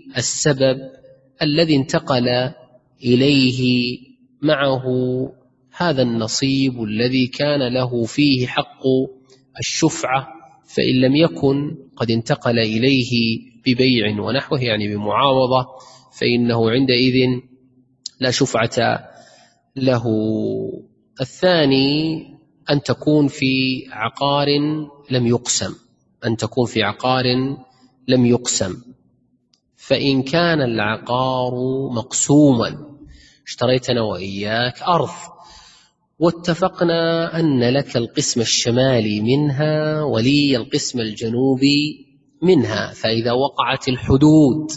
السبب الذي انتقل إليه معه هذا النصيب الذي كان له فيه حق الشفعة، فإن لم يكن قد انتقل إليه ببيع ونحوه يعني بمعاوضة، فإنه عندئذ لا شفعة له. الثاني أن تكون في عقار لم يقسم، أن تكون في عقار لم يقسم. فإن كان العقار مقسوما، اشتريت أنا وإياك أرض واتفقنا أن لك القسم الشمالي منها ولي القسم الجنوبي منها، فإذا وقعت الحدود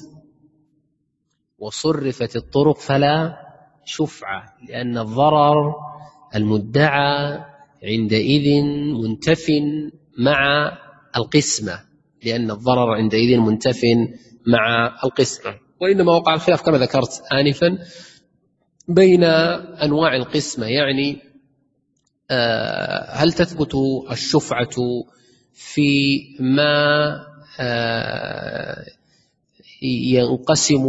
وصرفت الطرق فلا شفعة، لأن الضرر المدعى عندئذ منتف مع القسمة، لأن الضرر عندئذ منتف مع القسمة. وإنما وقع الخلاف كما ذكرت آنفا بين أنواع القسمة، يعني هل تثبت الشفعة في ما ينقسم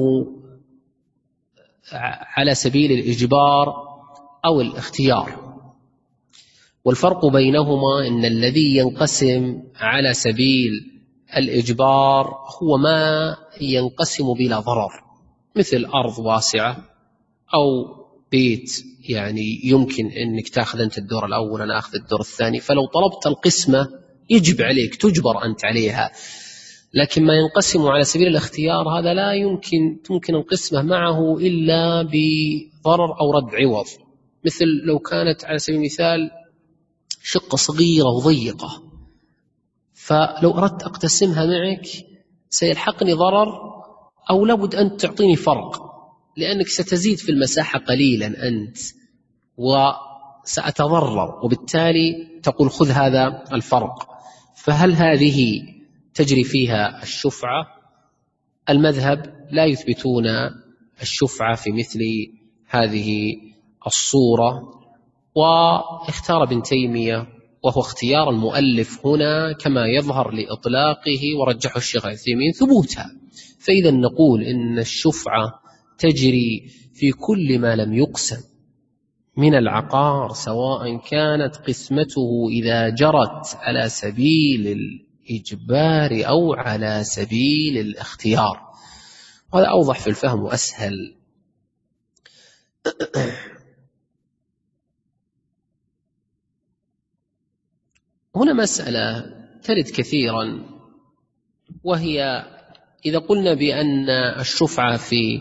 على سبيل الإجبار أو الاختيار؟ والفرق بينهما أن الذي ينقسم على سبيل الإجبار هو ما ينقسم بلا ضرر، مثل أرض واسعة أو بيت يعني يمكن أنك تأخذ أنت الدور الأول أنا أخذ الدور الثاني، فلو طلبت القسمة يجب عليك، تجبر أنت عليها. لكن ما ينقسم على سبيل الاختيار هذا لا يمكن تمكن القسمة معه إلا بضرر أو رد عوض، مثل لو كانت على سبيل المثال شقة صغيرة وضيقة، فلو أردت أقتسمها معك سيلحقني ضرر أو لابد أن تعطيني فرق، لأنك ستزيد في المساحة قليلا أنت وسأتضرر، وبالتالي تقول خذ هذا الفرق. فهل هذه تجري فيها الشفعة؟ المذهب لا يثبتون الشفعة في مثل هذه الصورة، واختار ابن تيمية وهو اختيار المؤلف هنا كما يظهر لإطلاقه ورجحه الشيخ العثيمين ثبوتها. فإذا نقول إن الشفعة تجري في كل ما لم يقسم من العقار، سواء كانت قسمته إذا جرت على سبيل الإجبار أو على سبيل الاختيار. هذا أوضح في الفهم وأسهل. هنا مسألة ترد كثيرا، وهي إذا قلنا بأن الشفعة في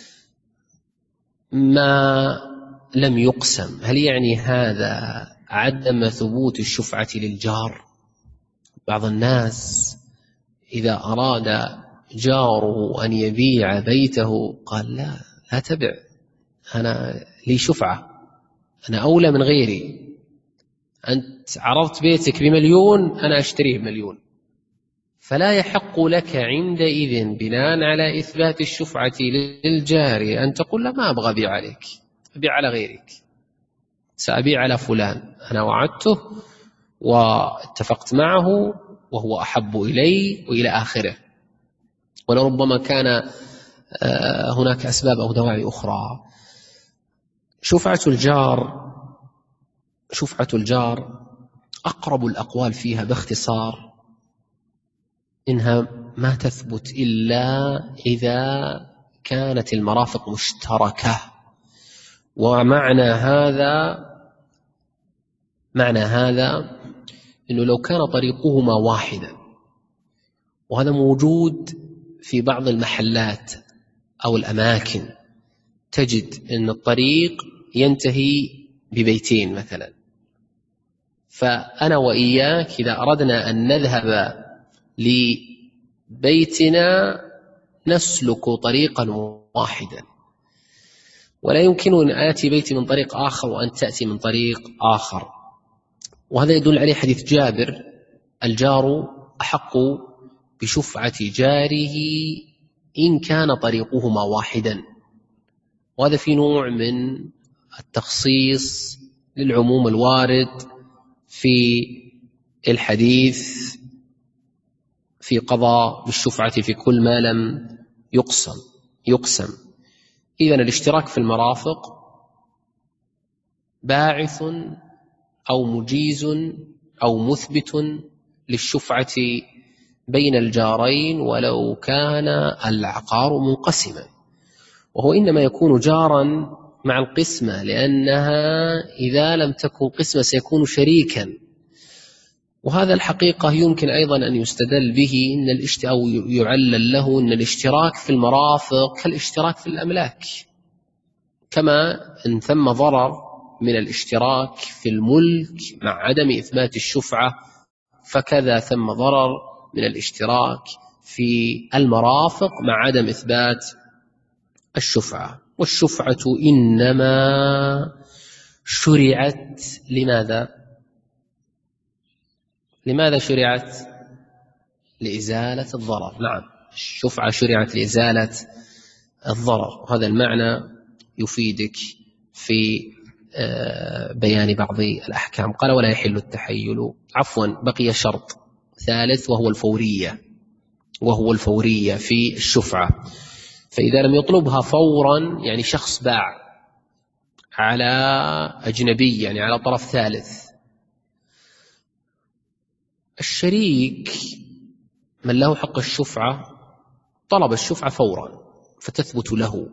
ما لم يقسم، هل يعني هذا عدم ثبوت الشفعة للجار؟ بعض الناس إذا أراد جاره أن يبيع بيته قال لا لا تبع، أنا لي شفعة، أنا أولى من غيري، أنت عرضت بيتك بمليون أنا أشتريه بمليون، فلا يحق لك عندئذ بناء على إثبات الشفعة للجار أن تقول لا ما أبغى أبيع عليك، أبيع على غيرك، سأبيع على فلان، أنا وعدته واتفقت معه وهو أحب إلي وإلى آخره. ولربما كان هناك أسباب أو دواعي أخرى. شفعة الجار شفعة الجار أقرب الأقوال فيها باختصار إنها ما تثبت إلا إذا كانت المرافق مشتركة. ومعنى هذا معنى هذا إنه لو كان طريقهما واحدا، وهذا موجود في بعض المحلات أو الأماكن، تجد أن الطريق ينتهي ببيتين مثلا، فأنا وإياك إذا أردنا أن نذهب لبيتنا نسلك طريقا واحدا، ولا يمكن أن آتي بيتي من طريق آخر وأن تأتي من طريق آخر. وهذا يدل عليه حديث جابر: الجار أحق بشفعة جاره إن كان طريقهما واحدا. وهذا في نوع من التخصيص للعموم الوارد في الحديث في قضاء بالشفعة في كل ما لم يقسم يقسم إذن الاشتراك في المرافق باعث أو مجيز أو مثبت للشفعة بين الجارين ولو كان العقار منقسما، وهو إنما يكون جارا مع القسمة، لأنها إذا لم تكن قسمة سيكون شريكا. وهذا الحقيقة يمكن أيضا أن يستدل به إن الاشت... أو يعلل له أن الاشتراك في المرافق كالاشتراك في الأملاك، كما أن ثم ضرر من الاشتراك في الملك مع عدم إثبات الشفعة، فكذا ثم ضرر من الاشتراك في المرافق مع عدم إثبات الشفعة. والشفعة إنما شرعت لماذا؟ لماذا شرعت؟ لإزالة الضرر. نعم، الشفعة شرعت لإزالة الضرر، وهذا المعنى يفيدك في بيان بعض الأحكام. قال ولا يحل التحيل. عفوا، بقي شرط ثالث وهو الفورية، وهو الفورية في الشفعة. فإذا لم يطلبها فورا، يعني شخص باع على أجنبي، يعني على طرف ثالث، الشريك من له حق الشفعة طلب الشفعة فورا فتثبت له،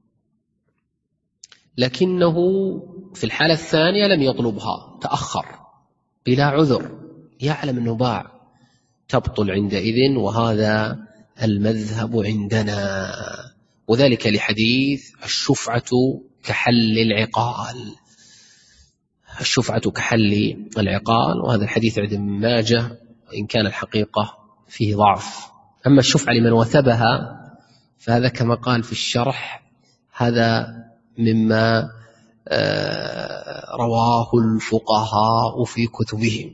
لكنه في الحالة الثانية لم يطلبها، تأخر بلا عذر، يعلم أنه باع، تبطل عندئذ، وهذا المذهب عندنا، وذلك لحديث الشفعة كحل العقال. الشفعة كحل العقال، وهذا الحديث عند ابن ماجه، وإن كان الحقيقة فيه ضعف. أما الشفعة لمن وثبها فهذا كما قال في الشرح، هذا مما رواه الفقهاء في كتبهم.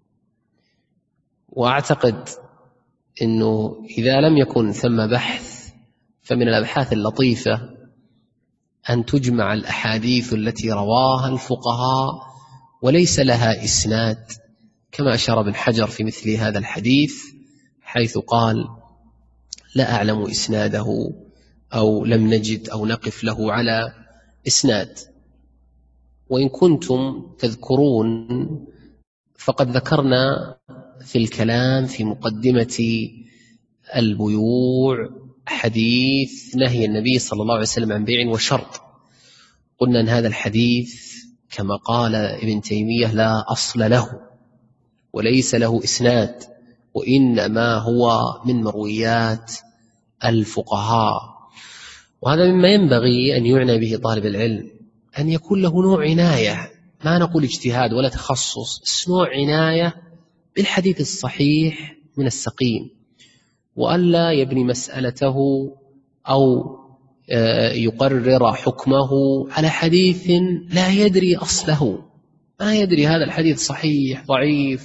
وأعتقد أنه إذا لم يكن ثم بحث، فمن الأبحاث اللطيفة أن تجمع الأحاديث التي رواها الفقهاء وليس لها إسناد، كما أشار ابن حجر في مثل هذا الحديث، حيث قال لا أعلم إسناده، أو لم نجد أو نقف له على إسناد. وإن كنتم تذكرون فقد ذكرنا في الكلام في مقدمة البيوع حديث نهي النبي صلى الله عليه وسلم عن بيع وشرط، قلنا أن هذا الحديث كما قال ابن تيمية لا أصل له وليس له إسناد، وإنما هو من مرويات الفقهاء. وهذا مما ينبغي أن يعنى به طالب العلم، أن يكون له نوع عناية، ما نقول اجتهاد ولا تخصص، بس نوع عناية بالحديث الصحيح من السقيم، وألا يبني مسألته أو يقرر حكمه على حديث لا يدري أصله، ما يدري هذا الحديث صحيح ضعيف.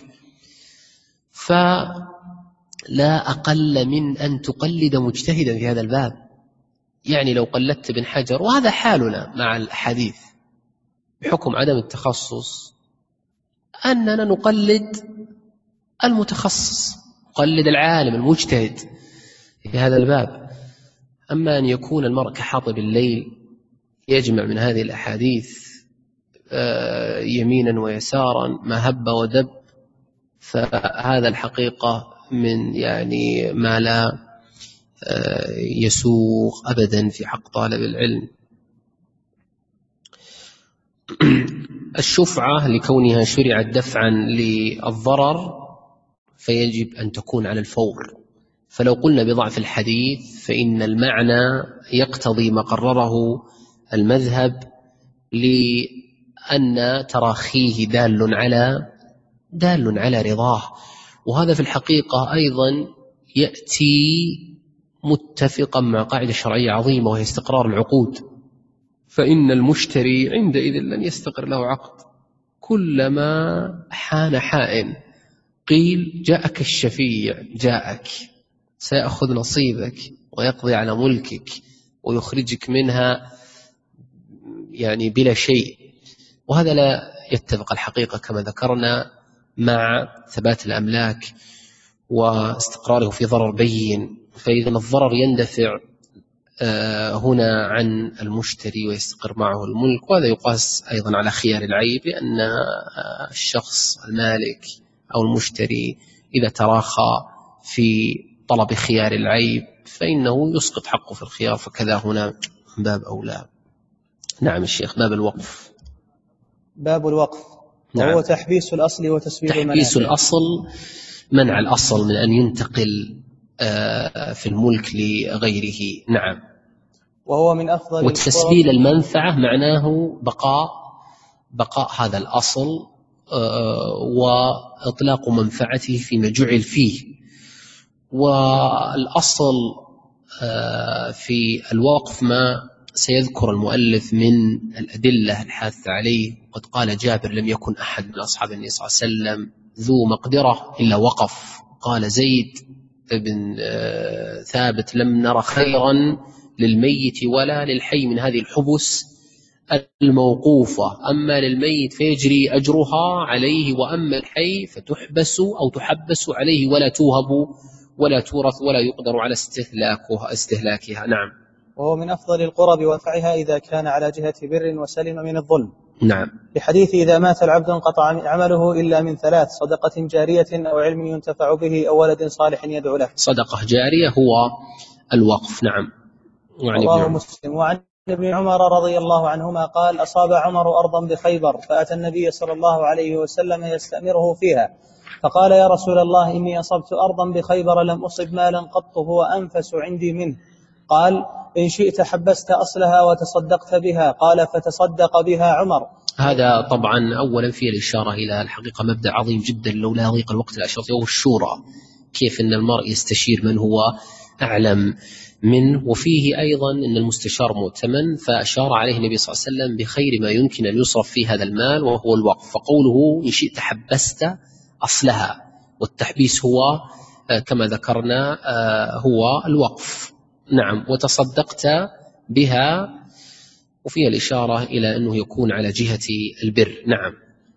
فلا أقل من أن تقلد مجتهدا في هذا الباب. يعني لو قلدت ابن حجر، وهذا حالنا مع الحديث بحكم عدم التخصص، أننا نقلد المتخصص، نقلد العالم المجتهد في هذا الباب. أما أن يكون المرء كحاطب الليل يجمع من هذه الأحاديث يمينا ويسارا ما هب ودب، فهذا الحقيقة من يعني ما لا يسوغ أبدا في حق طالب العلم. الشفعة لكونها شرعت دفعا للضرر فيجب أن تكون على الفور. فلو قلنا بضعف الحديث فإن المعنى يقتضي ما قرره المذهب، لأن تراخيه دال على دال على رضاه. وهذا في الحقيقة أيضا يأتي متفقا مع قاعدة شرعية عظيمة، وهي استقرار العقود. فإن المشتري عندئذ لن يستقر له عقد، كلما حان حائن قيل جاءك الشفيع، جاءك سيأخذ نصيبك ويقضي على ملكك ويخرجك منها يعني بلا شيء. وهذا لا يتفق الحقيقة كما ذكرنا مع ثبات الأملاك واستقراره في ضرر بين. فإذا الضرر يندفع هنا عن المشتري ويستقر معه الملك، وهذا يقاس أيضا على خيار العيب، لأن الشخص المالك أو المشتري إذا تراخى في طلب خيار العيب فإنه يسقط حقه في الخيار، فكذا هنا باب أولى. نعم الشيخ. باب الوقف. باب الوقف وهو نعم. تحبيس الأصل وتسبيل المنافع. تحبيس الأصل منع الأصل من أن ينتقل في الملك لغيره. نعم. وهو من أفضل. وتسبيل المنفعة معناه بقاء بقاء هذا الأصل وإطلاق منفعته فيما جعل فيه. والأصل في الوقف ما سيذكر المؤلف من الأدلة الحاثة عليه. قد قال جابر: لم يكن أحد من أصحاب النبي صلى الله عليه وسلم ذو مقدرة إلا وقف. قال زيد بن ثابت: لم نر خيرا للميت ولا للحي من هذه الحبس الموقوفة، أما للميت فيجري أجرها عليه، وأما الحي فتحبس أو تحبس عليه ولا توهب ولا تورث ولا يقدر على استهلاكها استهلاكها. نعم. وهو من أفضل القرب وانفعها إذا كان على جهة بر وسلم من الظلم. نعم. لحديث: إذا مات العبد انقطع عمله إلا من ثلاث: صدقة جارية أو علم ينتفع به أو ولد صالح يدعو له. صدقة جارية هو الوقف. نعم. رواه مسلم. وعن ابن عمر رضي الله عنهما قال: أصاب عمر أرضا بخيبر فأتى النبي صلى الله عليه وسلم يستأمره فيها، فقال: يا رسول الله، إني أصبت أرضا بخيبر لم أصب مالا قط هو أنفس عندي منه. قال: إن شئت حبست أصلها وتصدقت بها. قال: فتصدق بها عمر. هذا طبعا أولا فيه الإشارة إلى الحقيقة مبدأ عظيم جدا لو لا يضيق الوقت الأشرطي، وهو الشورى، كيف أن المرء يستشير من هو أعلم منه، وفيه أيضا أن المستشار مؤتمن، فأشار عليه النبي صلى الله عليه وسلم بخير ما يمكن أن يصرف في هذا المال وهو الوقف. فقوله إن شئت حبست أصلها، والتحبيس هو كما ذكرنا هو الوقف. نعم. وتصدقت بها، وفيها الإشارة إلى أنه يكون على جهة البر. نعم.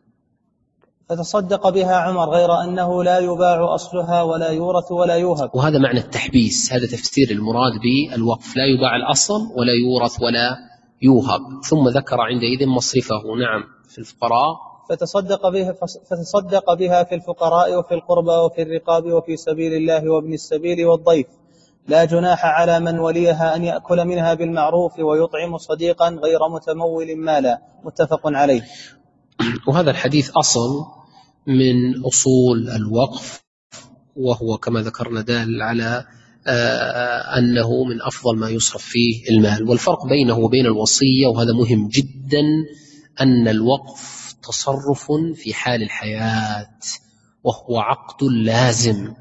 فتصدق بها عمر غير أنه لا يباع أصلها ولا يورث ولا يوهب. وهذا معنى التحبيس، هذا تفسير المراد بالوقف: لا يباع الأصل ولا يورث ولا يوهب. ثم ذكر عندئذ مصرفه. نعم. في الفقراء فتصدق بها, فتصدق بها في الفقراء وفي القربى وفي الرقاب وفي سبيل الله وابن السبيل والضيف. لا جناح على من وليها أن يأكل منها بالمعروف ويطعم صديقا غير متمول مالا. متفق عليه. وهذا الحديث أصل من أصول الوقف، وهو كما ذكرنا دال على أنه من أفضل ما يصرف فيه المال. والفرق بينه وبين الوصية، وهذا مهم جدا، أن الوقف تصرف في حال الحياة، وهو عقد لازم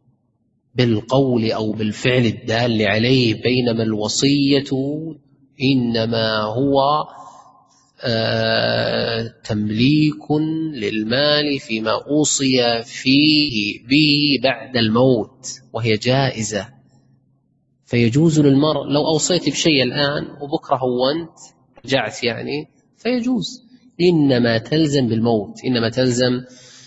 بالقول أو بالفعل الدال عليه، بينما الوصية إنما هو آه تمليك للمال فيما أوصي فيه به بعد الموت، وهي جائزة. فيجوز للمرء لو أوصيت بشيء الآن وبكرة هونت رجعت يعني فيجوز، إنما تلزم بالموت، إنما تلزم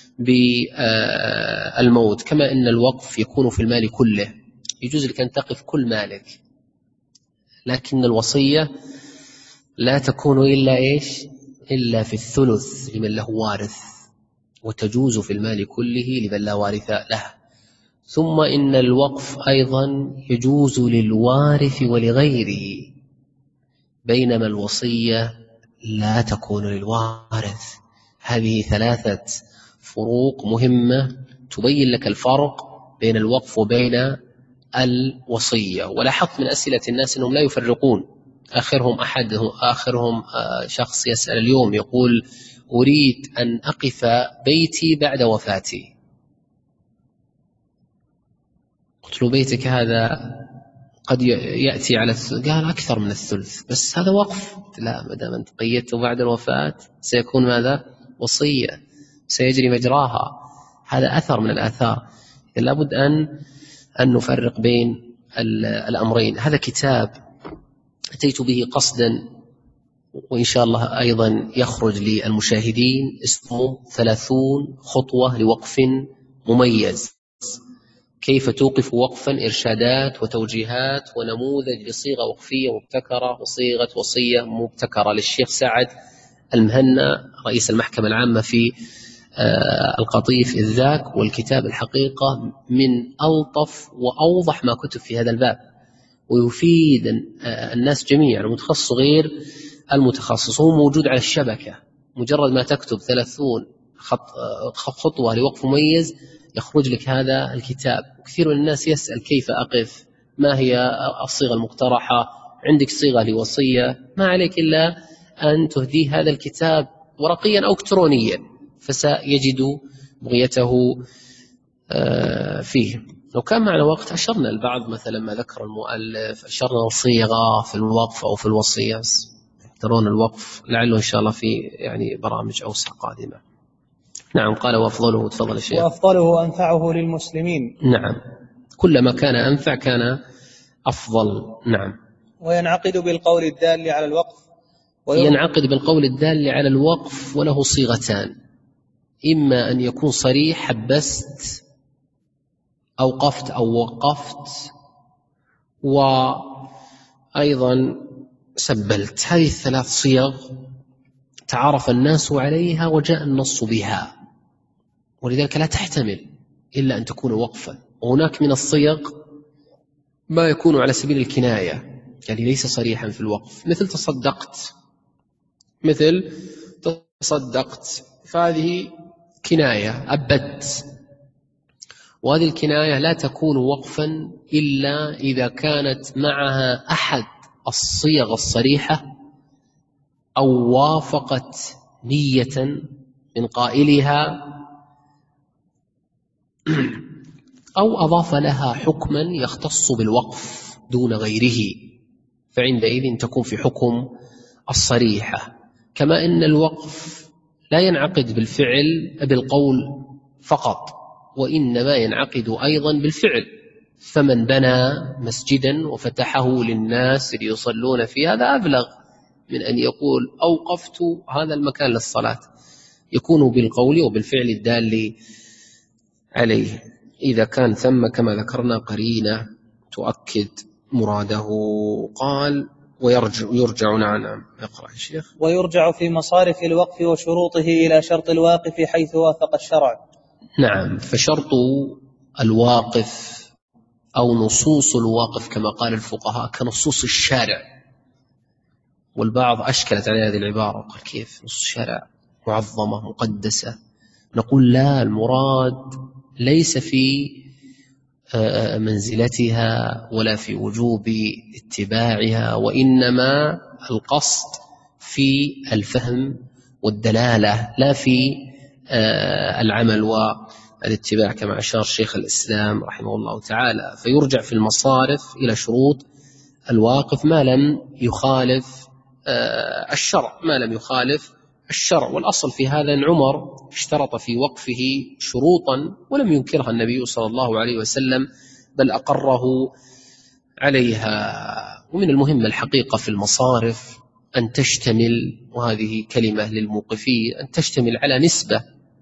بالموت. كما أن الوقف يكون في المال كله، يجوز لك أن تقف كل مالك، لكن الوصية لا تكون إلا إيش؟ إلا في الثلث لمن له وارث، وتجوز في المال كله لمن لا وارث له. ثم إن الوقف أيضا يجوز للوارث ولغيره، بينما الوصية لا تكون للوارث. هذه ثلاثة فروق مهمة تبين لك الفرق بين الوقف وبين الوصية. ولاحظت من أسئلة الناس أنهم لا يفرقون. آخرهم أحد آخرهم شخص يسأل اليوم يقول: أريد أن أقف بيتي بعد وفاتي. قلت له: بيتك هذا قد يأتي على الثلث. قال: أكثر من الثلث، بس هذا وقف. لا، ما دام أنت قيدته بعد الوفاة سيكون ماذا؟ وصية، سيجري مجراها. هذا أثر من الآثار. لابد أن أن نفرق بين الأمرين. هذا كتاب أتيت به قصدا، وإن شاء الله أيضا يخرج للمشاهدين، اسمه ثلاثون خطوة لوقف مميز. كيف توقف وقفا، إرشادات وتوجيهات ونموذج لصيغة وقفية مبتكرة وصيغة وصية مبتكرة للشيخ سعد المهنا رئيس المحكمة العامة في القطيف إذ ذاك. والكتاب الحقيقة من ألطف وأوضح ما كتب في هذا الباب، ويفيد الناس جميعا المتخصص غير المتخصص. هو موجود على الشبكة، مجرد ما تكتب ثلاثون خط خطوة لوقف مميز يخرج لك هذا الكتاب. وكثير من الناس يسأل كيف أقف، ما هي الصيغة المقترحة، عندك صيغة لوصية، ما عليك إلا أن تهديه هذا الكتاب ورقيا أو إلكترونيا فسيجد بغيته فيه. لو كان معنا وقت أشرنا البعض مثلا ما ذكر المؤلف، أشرنا الصيغة في الوقف أو في الوصية، ترون الوقف لعله إن شاء الله في يعني برامج أوسع قادمة. نعم. قال وأفضله، تفضل الشيخ. وأفضله أنفعه للمسلمين. نعم، كلما كان أنفع كان أفضل. نعم. وينعقد بالقول الدال على الوقف ينعقد بالقول الدال على الوقف وله صيغتان، إما أن يكون صريح حبست أوقفت أو وقفت، وأيضا سبلت. هذه الثلاث صيغ تعارف الناس عليها وجاء النص بها، ولذلك لا تحتمل إلا أن تكون وقفا. وهناك من الصيغ ما يكون على سبيل الكناية، يعني ليس صريحا في الوقف، مثل تصدقت، مثل تصدقت، فهذه كناية أبدت، وهذه الكناية لا تكون وقفا إلا إذا كانت معها أحد الصيغ الصريحة أو وافقت نية من قائلها أو أضاف لها حكما يختص بالوقف دون غيره، فعندئذ تكون في حكم الصريحة. كما إن الوقف لا ينعقد بالفعل بالقول فقط، وإنما ينعقد أيضا بالفعل. فمن بنى مسجدا وفتحه للناس ليصلون فيه هذا أبلغ من أن يقول أوقفت هذا المكان للصلاة، يكون بالقول وبالفعل الدال عليه، إذا كان ثم كما ذكرنا قرينة تؤكد مراده. قال ويرجع يرجع نعم. يقرأ الشيخ. ويرجع في مصارف الوقف وشروطه إلى شرط الواقف حيث وافق الشرع. نعم. فشرط الواقف أو نصوص الواقف كما قال الفقهاء كنصوص الشارع، والبعض أشكلت على هذه العبارة وقال كيف نصوص الشارع معظمة مقدسة؟ نقول لا، المراد ليس في منزلتها ولا في وجوب اتباعها، وإنما القصد في الفهم والدلالة لا في العمل والاتباع، كما أشار شيخ الإسلام رحمه الله تعالى. فيرجع في المصارف إلى شروط الواقف ما لم يخالف الشرع، ما لم يخالف الشرع. والأصل في هذا أن عمر اشترط في وقفه شروطا ولم ينكرها النبي صلى الله عليه وسلم، بل أقره عليها. ومن المهم الحقيقة في المصارف أن تشتمل، وهذه كلمة للموقفين، أن تشتمل على نسبة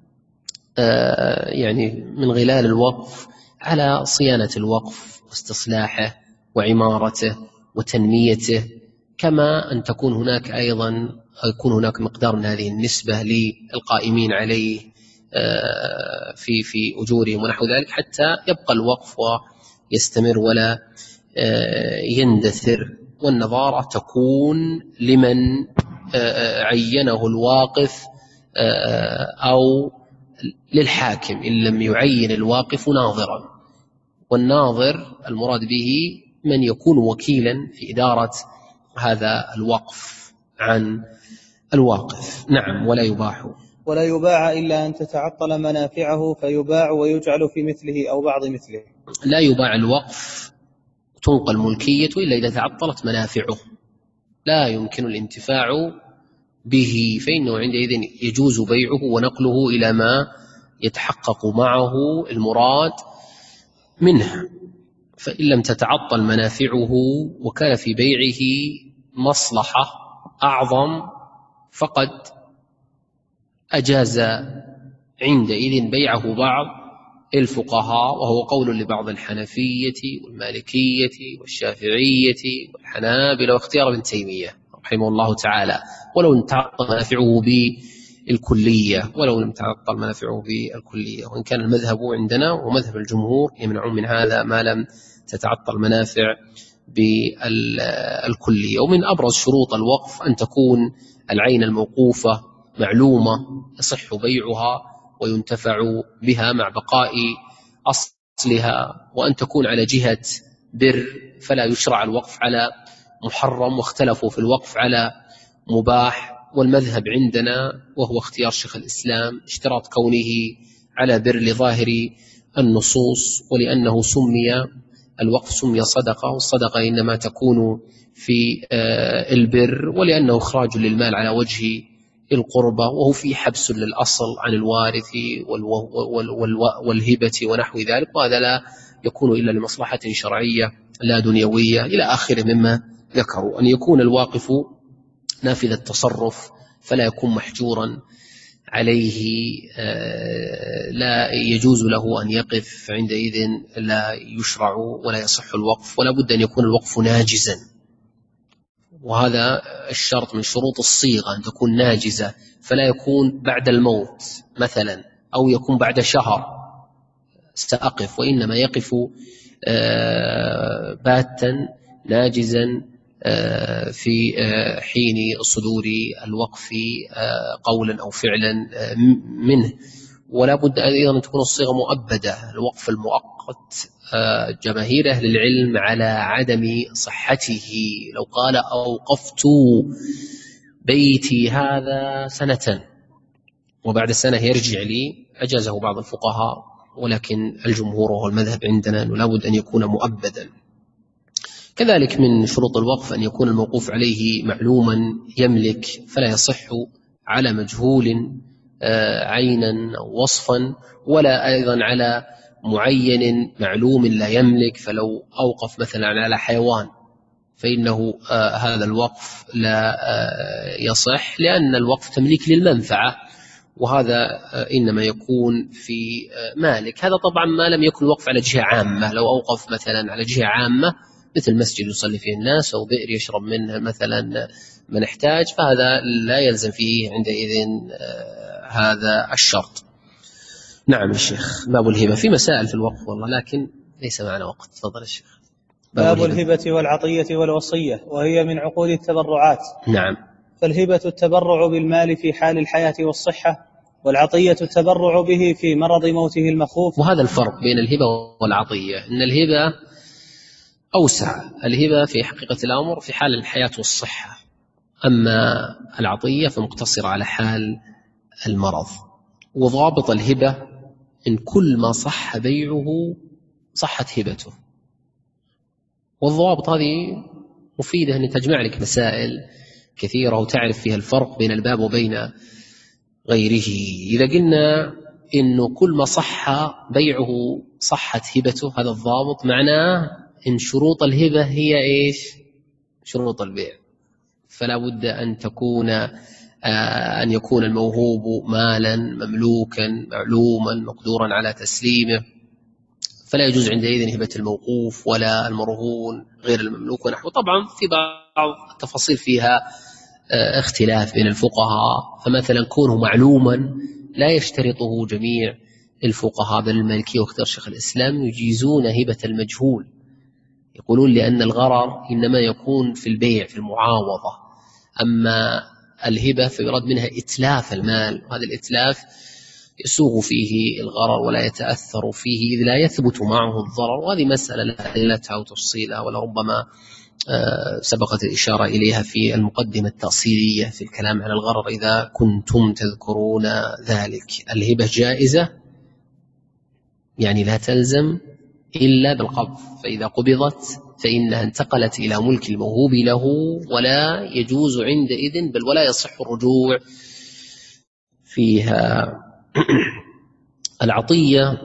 يعني من غلال الوقف على صيانة الوقف واستصلاحه وعمارته وتنميته، كما أن تكون هناك أيضا يكون هناك مقدار من هذه النسبة للقائمين عليه في في أجورهم ونحو ذلك، حتى يبقى الوقف ويستمر ولا يندثر. والنظارة تكون لمن عينه الواقف أو للحاكم إن لم يعين الواقف ناظرا، والناظر المراد به من يكون وكيلا في إدارة هذا الوقف عن الواقف. نعم. ولا يباح ولا يباع إلا أن تتعطل منافعه فيباع ويجعل في مثله أو بعض مثله. لا يباع الوقف تنقل ملكية إلا إذا تعطلت منافعه، لا يمكن الانتفاع به، فإنه عندئذ يجوز بيعه ونقله إلى ما يتحقق معه المراد منه. فإن لم تتعطل منافعه وكان في بيعه مصلحة أعظم فقد أجاز عندئذ بيعه بعض الفقهاء، وهو قول لبعض الحنفية والمالكية والشافعية والحنابلة واختيار ابن تيمية رحمه الله تعالى، ولو لم تعطل منافعه بالكلية ولو لم تعطل منافعه بالكلية وإن كان المذهب عندنا ومذهب الجمهور يمنع من هذا ما لم تتعطل منافع بالكلية. ومن أبرز شروط الوقف أن تكون العين الموقوفة معلومة يصح بيعها وينتفع بها مع بقاء أصلها، وأن تكون على جهة بر فلا يشرع الوقف على محرم، واختلفوا في الوقف على مباح، والمذهب عندنا وهو اختيار شيخ الإسلام اشتراط كونه على بر لظاهر النصوص، ولأنه سمي الوقف سمي صدقة، والصدقة إنما تكون في البر، ولأنه إخراج للمال على وجه القربة، وهو في حبس للأصل عن الوارث والهبة ونحو ذلك، وهذا لا يكون إلا لمصلحة شرعية لا دنيوية إلى آخر مما ذكروا. أن يكون الواقف نافذ التصرف فلا يكون محجورا عليه، لا يجوز له أن يقف، عندئذ لا يشرع ولا يصح الوقف، ولا بد أن يكون الوقف ناجزا، وهذا الشرط من شروط الصيغة أن تكون ناجزة، فلا يكون بعد الموت مثلا أو يكون بعد شهر سأقف، وإنما يقف باتا ناجزا في حين صدور الوقف قولا أو فعلا منه. ولا بد أيضا أن تكون الصيغة مؤبدة. الوقف المؤقت جماهير أهل العلم على عدم صحته، لو قال أوقفت بيتي هذا سنة وبعد سنة يرجع لي أجازه بعض الفقهاء، ولكن الجمهور وهو المذهب عندنا أنه لا بد أن يكون مؤبدا. كذلك من شروط الوقف أن يكون الموقوف عليه معلوما يملك، فلا يصح على مجهول عينا أو وصفا، ولا أيضا على معين معلوم لا يملك، فلو أوقف مثلا على حيوان فإنه هذا الوقف لا يصح، لأن الوقف تمليك للمنفعة، وهذا إنما يكون في مالك. هذا طبعا ما لم يكن الوقف على جهة عامة. لو أوقف مثلا على جهة عامة مثل مسجد يصلي فيه الناس أو بئر يشرب منه مثلا من احتاج، فهذا لا يلزم فيه عندئذ هذا الشرط. نعم الشيخ. باب الهبة في مسائل في الوقف والله، لكن ليس معنا وقت. تفضل الشيخ. باب, باب الهبة والعطية والوصية، وهي من عقود التبرعات. نعم. فالهبة التبرع بالمال في حال الحياة والصحة، والعطية التبرع به في مرض موته المخوف. وهذا الفرق بين الهبة والعطية، إن الهبة أوسع، الهبة في حقيقة الأمر في حال الحياة والصحة، أما العطية فمقتصرة على حال المرض. وضابط الهبة إن كل ما صح بيعه صحت هبته. والضوابط هذه مفيدة أن تجمع لك مسائل كثيرة وتعرف فيها الفرق بين الباب وبين غيره. إذا قلنا إنه كل ما صح بيعه صحت هبته، هذا الضابط معناه إن شروط الهبة هي إيش؟ شروط البيع. فلا بد أن تكون آه أن يكون الموهوب مالا مملوكا معلوما مقدورا على تسليمه، فلا يجوز عندئذ هبة الموقوف ولا المرهون غير المملوك ونحوه. طبعا في بعض التفاصيل فيها آه اختلاف بين الفقهاء، فمثلا كونه معلوما لا يشترطه جميع الفقهاء، بل المالكية واختيار شيخ الإسلام يجيزون هبة المجهول، يقولون لأن الغرر إنما يكون في البيع في المعاوضة، أما الهبة فيراد منها إتلاف المال، وهذا الإتلاف يسوغ فيه الغرر ولا يتأثر فيه إذ لا يثبت معه الضرر. وهذه مسألة لا أدلتها وتفصيلها، ولربما سبقت الإشارة إليها في المقدمة التأصيلية في الكلام على الغرر إذا كنتم تذكرون ذلك. الهبة جائزة يعني لا تلزم إلا بالقبض، فإذا قبضت فإنها انتقلت إلى ملك الموهوب له ولا يجوز عندئذ بل ولا يصح الرجوع فيها. العطية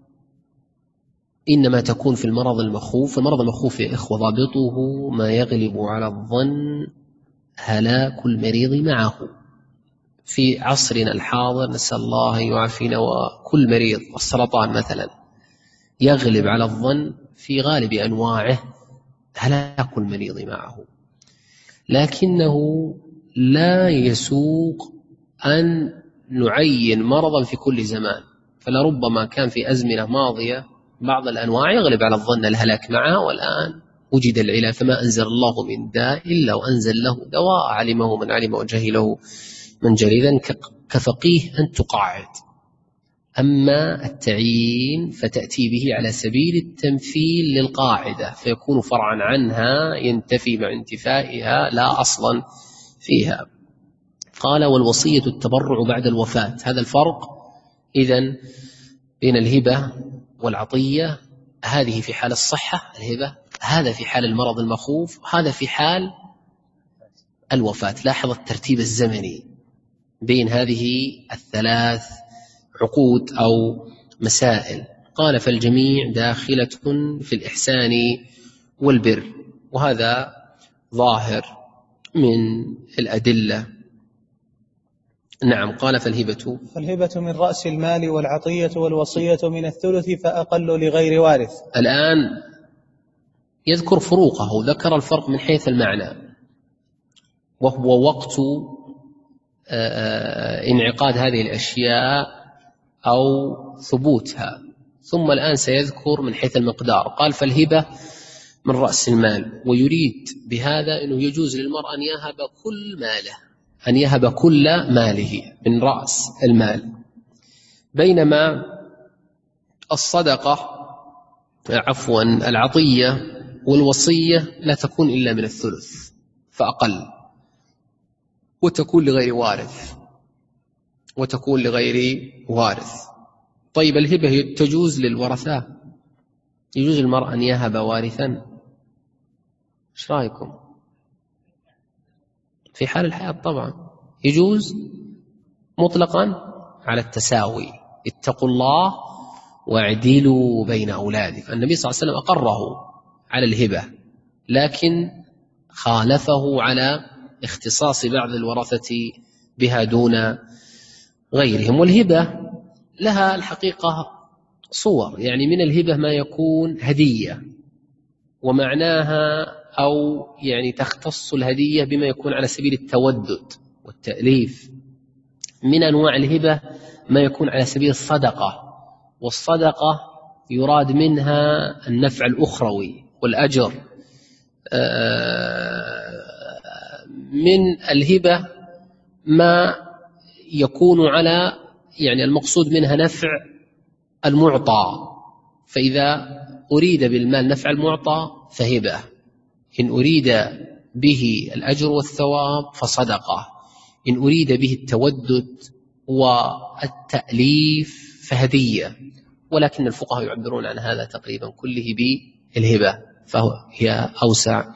إنما تكون في المرض المخوف. المرض المخوف يا إخوة ضابطه ما يغلب على الظن هلاك المريض معه، في عصرنا الحاضر نسأل الله أن يعافينا وكل مريض، السرطان مثلا يغلب على الظن في غالب أنواعه هلاك المريض معه، لكنه لا يسوق أن نعين مرضا في كل زمان، فلربما كان في أزمنة ماضية بعض الأنواع يغلب على الظن الهلاك معها، والآن وجد العلاج، فما أنزل الله من داء إلا وأنزل له دواء علمه من علم وجهله من جهل. إذن كفقيه أن تقاعد، أما التعيين فتأتي به على سبيل التمثيل للقاعدة فيكون فرعا عنها ينتفي مع انتفائها لا أصلا فيها. قال والوصية التبرع بعد الوفاة. هذا الفرق إذن بين الهبة والعطية، هذه في حال الصحة الهبة، هذا في حال المرض المخوف، هذا في حال الوفاة. لاحظ الترتيب الزمني بين هذه الثلاث عقود أو مسائل. قال فالجميع داخلة في الإحسان والبر، وهذا ظاهر من الأدلة. نعم. قال فالهبة فالهبة من رأس المال، والعطية والوصية من الثلث فأقل لغير وارث. الآن يذكر فروقه، ذكر الفرق من حيث المعنى، وهو وقت انعقاد هذه الأشياء أو ثبوتها، ثم الآن سيذكر من حيث المقدار. قال فالهبة من رأس المال، ويريد بهذا أنه يجوز للمرء أن يهب كل ماله، أن يهب كل ماله من رأس المال، بينما الصدقة عفوا العطية والوصية لا تكون إلا من الثلث فأقل، وتكون لغير وارث وتكون لغير وارث. طيب الهبة تجوز للورثة، يجوز للمرء أن يهب وارثا، ايش رأيكم؟ في حال الحياة طبعا يجوز مطلقا على التساوي، اتقوا الله واعدلوا بين أولادكم. النبي صلى الله عليه وسلم أقره على الهبة، لكن خالفه على اختصاص بعض الورثة بها دون غيرهم. والهبة لها الحقيقة صور، يعني من الهبة ما يكون هدية، ومعناها أو يعني تختص الهدية بما يكون على سبيل التودد والتأليف. من أنواع الهبة ما يكون على سبيل الصدقة، والصدقة يراد منها النفع الأخروي والأجر. من الهبة ما يكون على يعني المقصود منها نفع المعطى، فإذا أريد بالمال نفع المعطى فهبة، إن أريد به الأجر والثواب فصدقة، إن أريد به التودد والتأليف فهدية. ولكن الفقهاء يعبرون عن هذا تقريبا كله بالهبة، فهي أوسع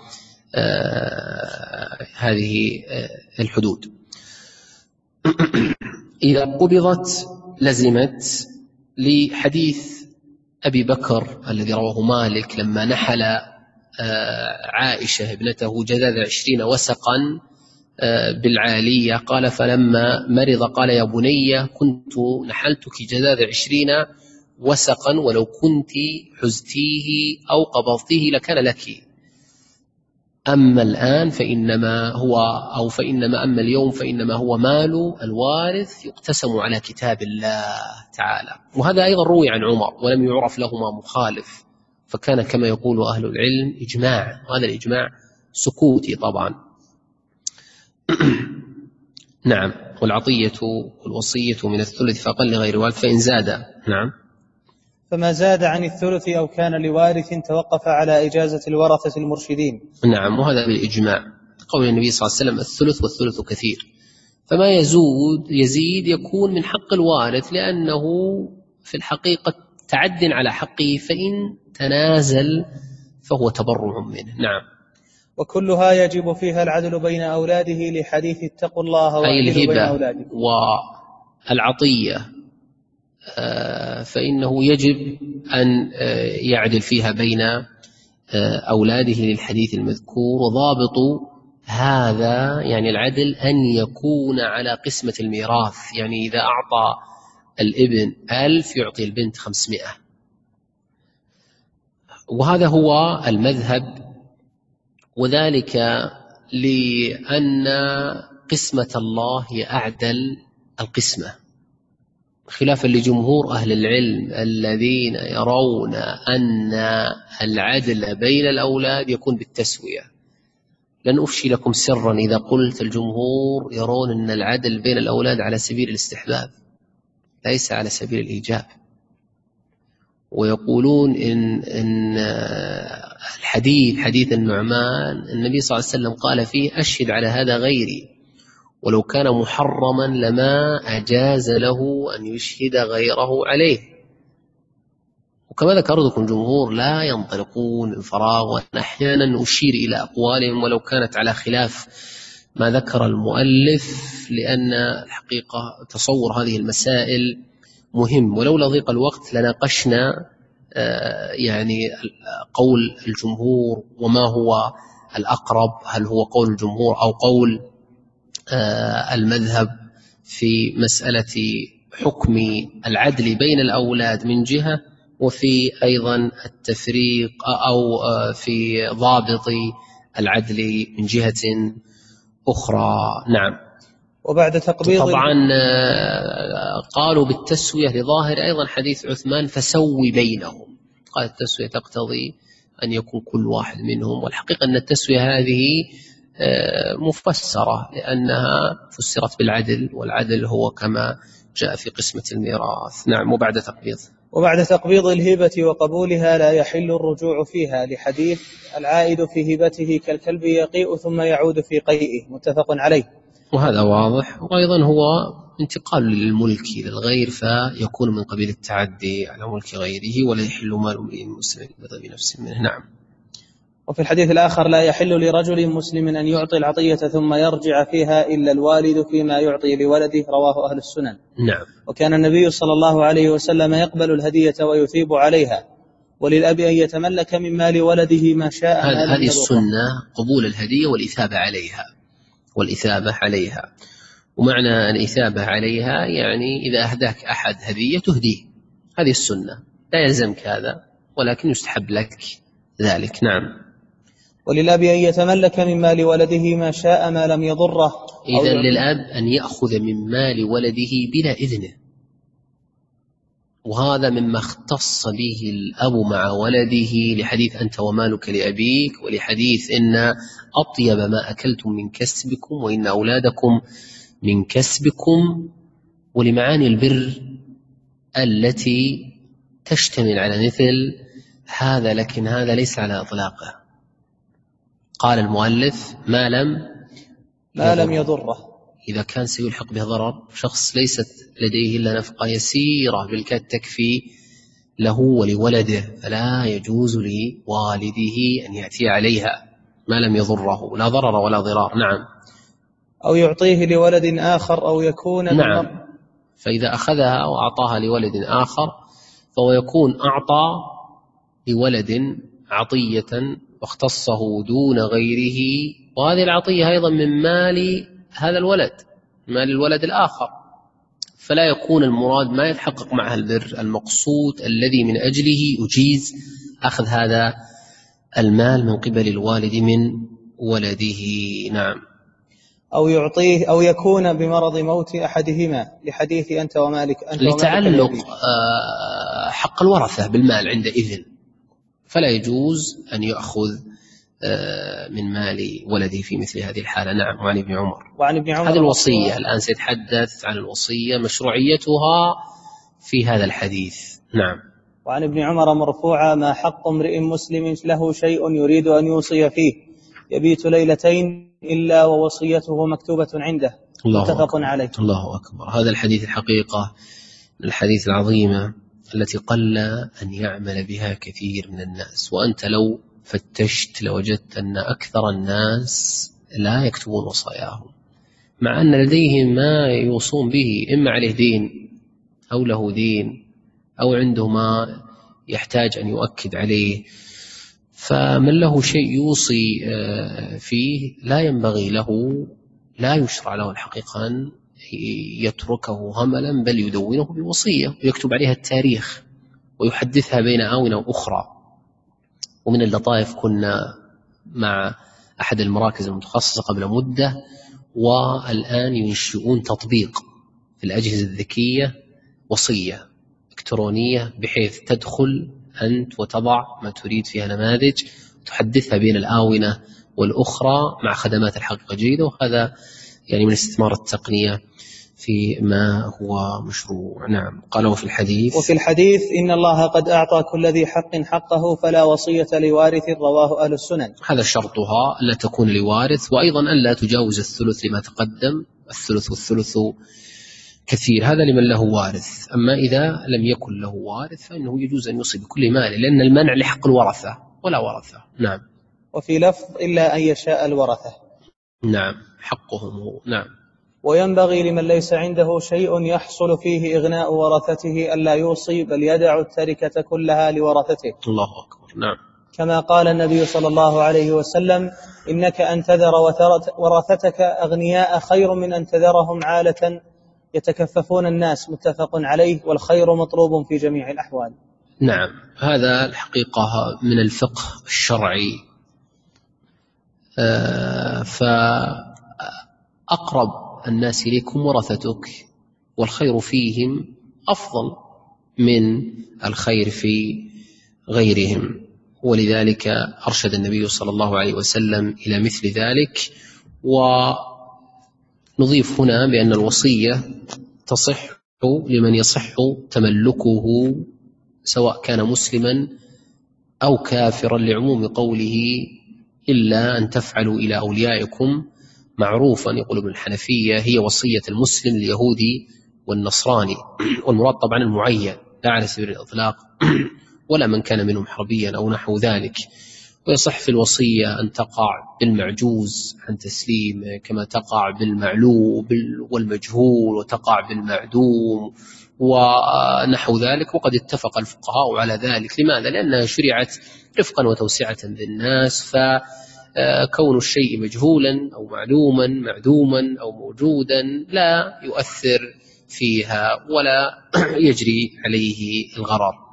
آه هذه آه الحدود. إذا قبضت لزمت، لحديث أبي بكر الذي رواه مالك لما نحل عائشة ابنته جذاذ عشرين وسقا بالعالية، قال فلما مرض قال يا بني كنت نحلتك جذاذ عشرين وسقا ولو كنت حزتيه أو قبضتيه لكان لك، أما الآن فإنما هو أو فإنما أما اليوم فإنما هو مال الوارث يقتسم على كتاب الله تعالى. وهذا أيضا روي عن عمر ولم يعرف لهما مخالف، فكان كما يقول أهل العلم إجماع، وهذا الإجماع سكوتي طبعا. نعم. والعطية والوصية من الثلث فأقل غير وارث فإن زاد. نعم. فما زاد عن الثلث أو كان لوارث توقف على إجازة الورثة المرشدين. نعم. وهذا بالإجماع، قول النبي صلى الله عليه وسلم الثلث والثلث كثير، فما يزود يزيد يكون من حق الوارث لأنه في الحقيقة تعد على حقه، فإن تنازل فهو تبرع منه. نعم. وكلها يجب فيها العدل بين أولاده لحديث اتقوا الله واعدلوا بين أولادكم. والعطية فإنه يجب أن يعدل فيها بين أولاده للحديث المذكور. وضابط هذا يعني العدل أن يكون على قسمة الميراث، يعني إذا أعطى الابن ألف يعطي البنت خمسمائة، وهذا هو المذهب، وذلك لأن قسمة الله هي أعدل القسمة، خلافا لجمهور أهل العلم الذين يرون أن العدل بين الأولاد يكون بالتسوية. لن أفشي لكم سرا إذا قلت الجمهور يرون أن العدل بين الأولاد على سبيل الاستحباب ليس على سبيل الإيجاب، ويقولون إن, إن الحديث حديث النعمان النبي صلى الله عليه وسلم قال فيه أشهد على هذا غيري، ولو كان محرما لما أجاز له أن يشهد غيره عليه. وكما ذكرت لكم الجمهور لا ينطلقون من فراغ، وأنا أحيانا أشير إلى أقوالهم ولو كانت على خلاف ما ذكر المؤلف، لأن الحقيقة تصور هذه المسائل مهم، ولولا ضيق الوقت لناقشنا يعني قول الجمهور وما هو الأقرب، هل هو قول الجمهور أو قول المذهب في مسألة حكم العدل بين الأولاد من جهة، وفي أيضا التفريق أو في ضابط العدل من جهة أخرى. نعم. وبعد تقبيض طبعا قالوا بالتسوية لظاهر أيضا حديث عثمان فسوي بينهم، قال التسوية تقتضي أن يكون كل واحد منهم، والحقيقة أن التسوية هذه مفسرة لأنها فسرت بالعدل، والعدل هو كما جاء في قسمة الميراث. نعم. وبعد تقبيض وبعد تقبيض الهبة وقبولها لا يحل الرجوع فيها، لحديث العائد في هبته كالكلب يقيء ثم يعود في قيئه، متفق عليه. وهذا واضح، وأيضا هو انتقال للملك للغير فيكون من قبيل التعدي على ملك غيره، ولا يحل مال امرئ مسلم بغير نفس منه. نعم. وفي الحديث الآخر لا يحل لرجل مسلم أن يعطي العطية ثم يرجع فيها إلا الوالد فيما يعطي لولده، رواه أهل السنن. نعم. وكان النبي صلى الله عليه وسلم يقبل الهدية ويثيب عليها، وللأب أن يتملك من مال ولده ما شاء. هذه السنة قبول الهدية والإثابة عليها والإثابة عليها ومعنى الإثابة عليها يعني إذا أهداك أحد هدية تهديه، هذه السنة، لا يلزمك هذا ولكن يستحب لك ذلك. نعم. وللأب أن يتملك من مال ولده ما شاء ما لم يضره. إذن للأب أن يأخذ من مال ولده بلا إذنه، وهذا مما اختص به الأب مع ولده، لحديث أنت ومالك لأبيك، ولحديث إن أطيب ما أكلتم من كسبكم وإن أولادكم من كسبكم، ولمعاني البر التي تشتمل على مثل هذا، لكن هذا ليس على إطلاقه. قال المؤلف ما لم ما لم يضره، إذا كان سيلحق به ضرر، شخص ليست لديه إلا نفقة يسيرة بالكاد تكفي له ولولده، فلا يجوز لوالده أن يأتي عليها ما لم يضره، لا ضرر ولا ضرار. نعم. أو يعطيه لولد آخر أو يكون نعم. فإذا أخذها وأعطاها لولد آخر فهو يكون أعطى لولد عطية واختصه دون غيره، وهذه العطية أيضا من مال هذا الولد، مال الولد الآخر، فلا يكون المراد ما يتحقق معها البر المقصود الذي من أجله أجيز أخذ هذا المال من قبل الوالد من ولده. نعم. أو يعطيه أو يكون بمرض موت أحدهما، لحديث أنت ومالك أنت لتعلق حق الورثة بالمال عند إذن، فلا يجوز أن يأخذ من مال ولده في مثل هذه الحالة. نعم. وعن ابن عمر, وعن ابن عمر هذه الوصية الآن سيتحدث عن الوصية مشروعيتها في هذا الحديث. نعم. وعن ابن عمر مرفوعا ما حق امرئ مسلم له شيء يريد أن يوصي فيه يبيت ليلتين إلا ووصيته مكتوبة عنده، متفق عليه. الله أكبر. هذا الحديث الحقيقة الحديث العظيمة التي قل أن يعمل بها كثير من الناس، وأنت لو فتشت لوجدت أن أكثر الناس لا يكتبون وصاياهم، مع أن لديهم ما يوصون به، إما عليه دين أو له دين أو عنده ما يحتاج أن يؤكد عليه، فمن له شيء يوصي فيه لا ينبغي له، لا يشرع له الحقيقة أن يتركه هملا، بل يدونه بوصية ويكتب عليها التاريخ ويحدثها بين آونة أخرى. ومن اللطائف كنا مع أحد المراكز المتخصصة قبل مدة، والآن ينشئون تطبيق في الأجهزة الذكية وصية إلكترونية، بحيث تدخل أنت وتضع ما تريد فيها نماذج تحدثها بين الآونة والأخرى مع خدمات الحقيقة جيدة. وهذا يعني من استثمار التقنية في ما هو مشروع. نعم. قالوا في الحديث وفي الحديث إن الله قد أعطى كل ذي حق حقه فلا وصية لوارث، رواه أهل السنن. هذا شرطها لا تكون لوارث، وأيضا أن لا تجاوز الثلث لما تقدم، الثلث والثلث كثير، هذا لمن له وارث. أما إذا لم يكن له وارث فإنه يجوز أن يوصي بكل ماله، لأن المنع لحق الورثة ولا ورثة. نعم. وفي لفظ إلا أن يشاء الورثة. نعم، حقهم هو. نعم. وينبغي لمن ليس عنده شيء يحصل فيه إغناء ورثته ألا يوصي، بل يدع التركة كلها لورثته. الله أكبر. نعم. كما قال النبي صلى الله عليه وسلم: إنك أن تذر ورثتك أغنياء خير من أن تذرهم عالة يتكففون الناس، متفق عليه، والخير مطلوب في جميع الأحوال. نعم. هذا الحقيقة من الفقه الشرعي. فأقرب الناس إليكم ورثتك، والخير فيهم أفضل من الخير في غيرهم، ولذلك أرشد النبي صلى الله عليه وسلم إلى مثل ذلك. ونضيف هنا بأن الوصية تصح لمن يصح تملكه سواء كان مسلما أو كافرا، لعموم قوله: إلا أن تفعلوا إلى أوليائكم معروفا. يقول ابن الحنفية: هي وصية المسلم اليهودي والنصراني، والمراد طبعا المعين لا على سبيل الإطلاق، ولا من كان منهم حربيا أو نحو ذلك. ويصح في الوصية أن تقع بالمعجوز عن تسليم، كما تقع بالمعلوم والمجهول، وتقع بالمعدوم ونحو ذلك. وقد اتفق الفقهاء على ذلك. لماذا؟ لأنها شرعت رفقا وتوسعة بالناس، فكون الشيء مجهولا أو معلوما معدوما أو موجودا لا يؤثر فيها ولا يجري عليه الغرر.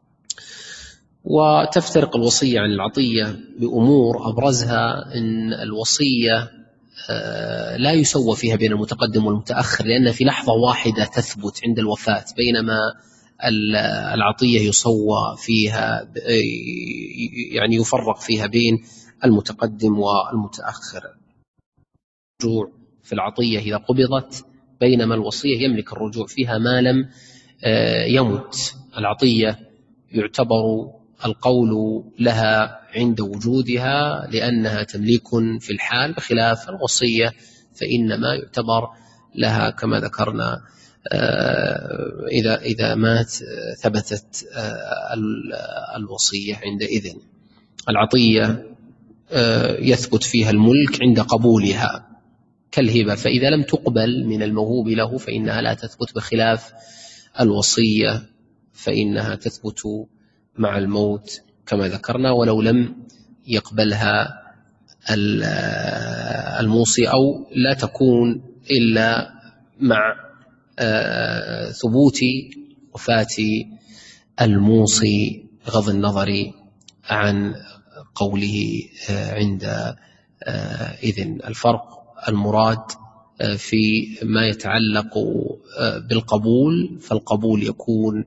وتفترق الوصية عن العطية بأمور أبرزها أن الوصية لا يسوى فيها بين المتقدم والمتأخر، لأن في لحظة واحدة تثبت عند الوفاة، بينما العطية يسوى فيها، يعني يفرق فيها بين المتقدم والمتأخر. الرجوع في العطية إذا قبضت، بينما الوصية يملك الرجوع فيها ما لم يمت. العطية يعتبر القول لها عند وجودها لأنها تمليك في الحال، بخلاف الوصية فإنما يعتبر لها كما ذكرنا إذا إذا مات ثبتت الوصية عندئذ. العطية يثبت فيها الملك عند قبولها كالهبة، فإذا لم تقبل من الموهوب له فإنها لا تثبت، بخلاف الوصية فإنها تثبت مع الموت كما ذكرنا، ولو لم يقبلها الموصي، أو لا تكون إلا مع ثبوت وفاة الموصي، بغض النظر عن قوله عند إذن. الفرق المراد في ما يتعلق بالقبول، فالقبول يكون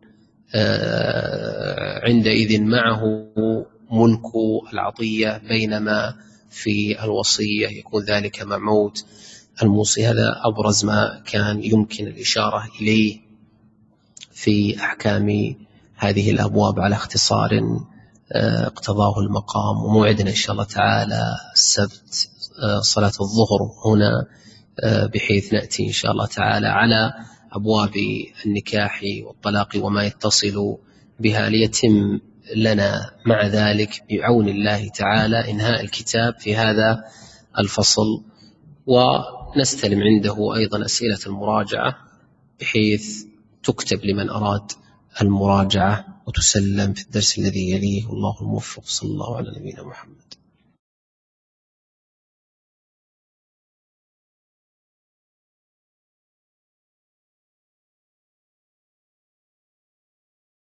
عندئذ معه ملك العطية، بينما في الوصية يكون ذلك مع موت الموصي. هذا أبرز ما كان يمكن الإشارة إليه في أحكام هذه الأبواب على اختصار اقتضاه المقام. وموعدنا إن شاء الله تعالى السبت صلاة الظهر هنا، بحيث نأتي إن شاء الله تعالى على أبواب النكاح والطلاق وما يتصل بها، ليتم لنا مع ذلك بعون الله تعالى إنهاء الكتاب في هذا الفصل، ونستلم عنده أيضا أسئلة المراجعة بحيث تكتب لمن أراد المراجعة وتسلم في الدرس الذي يليه. والله الموفق. صلى الله على نبينا محمد.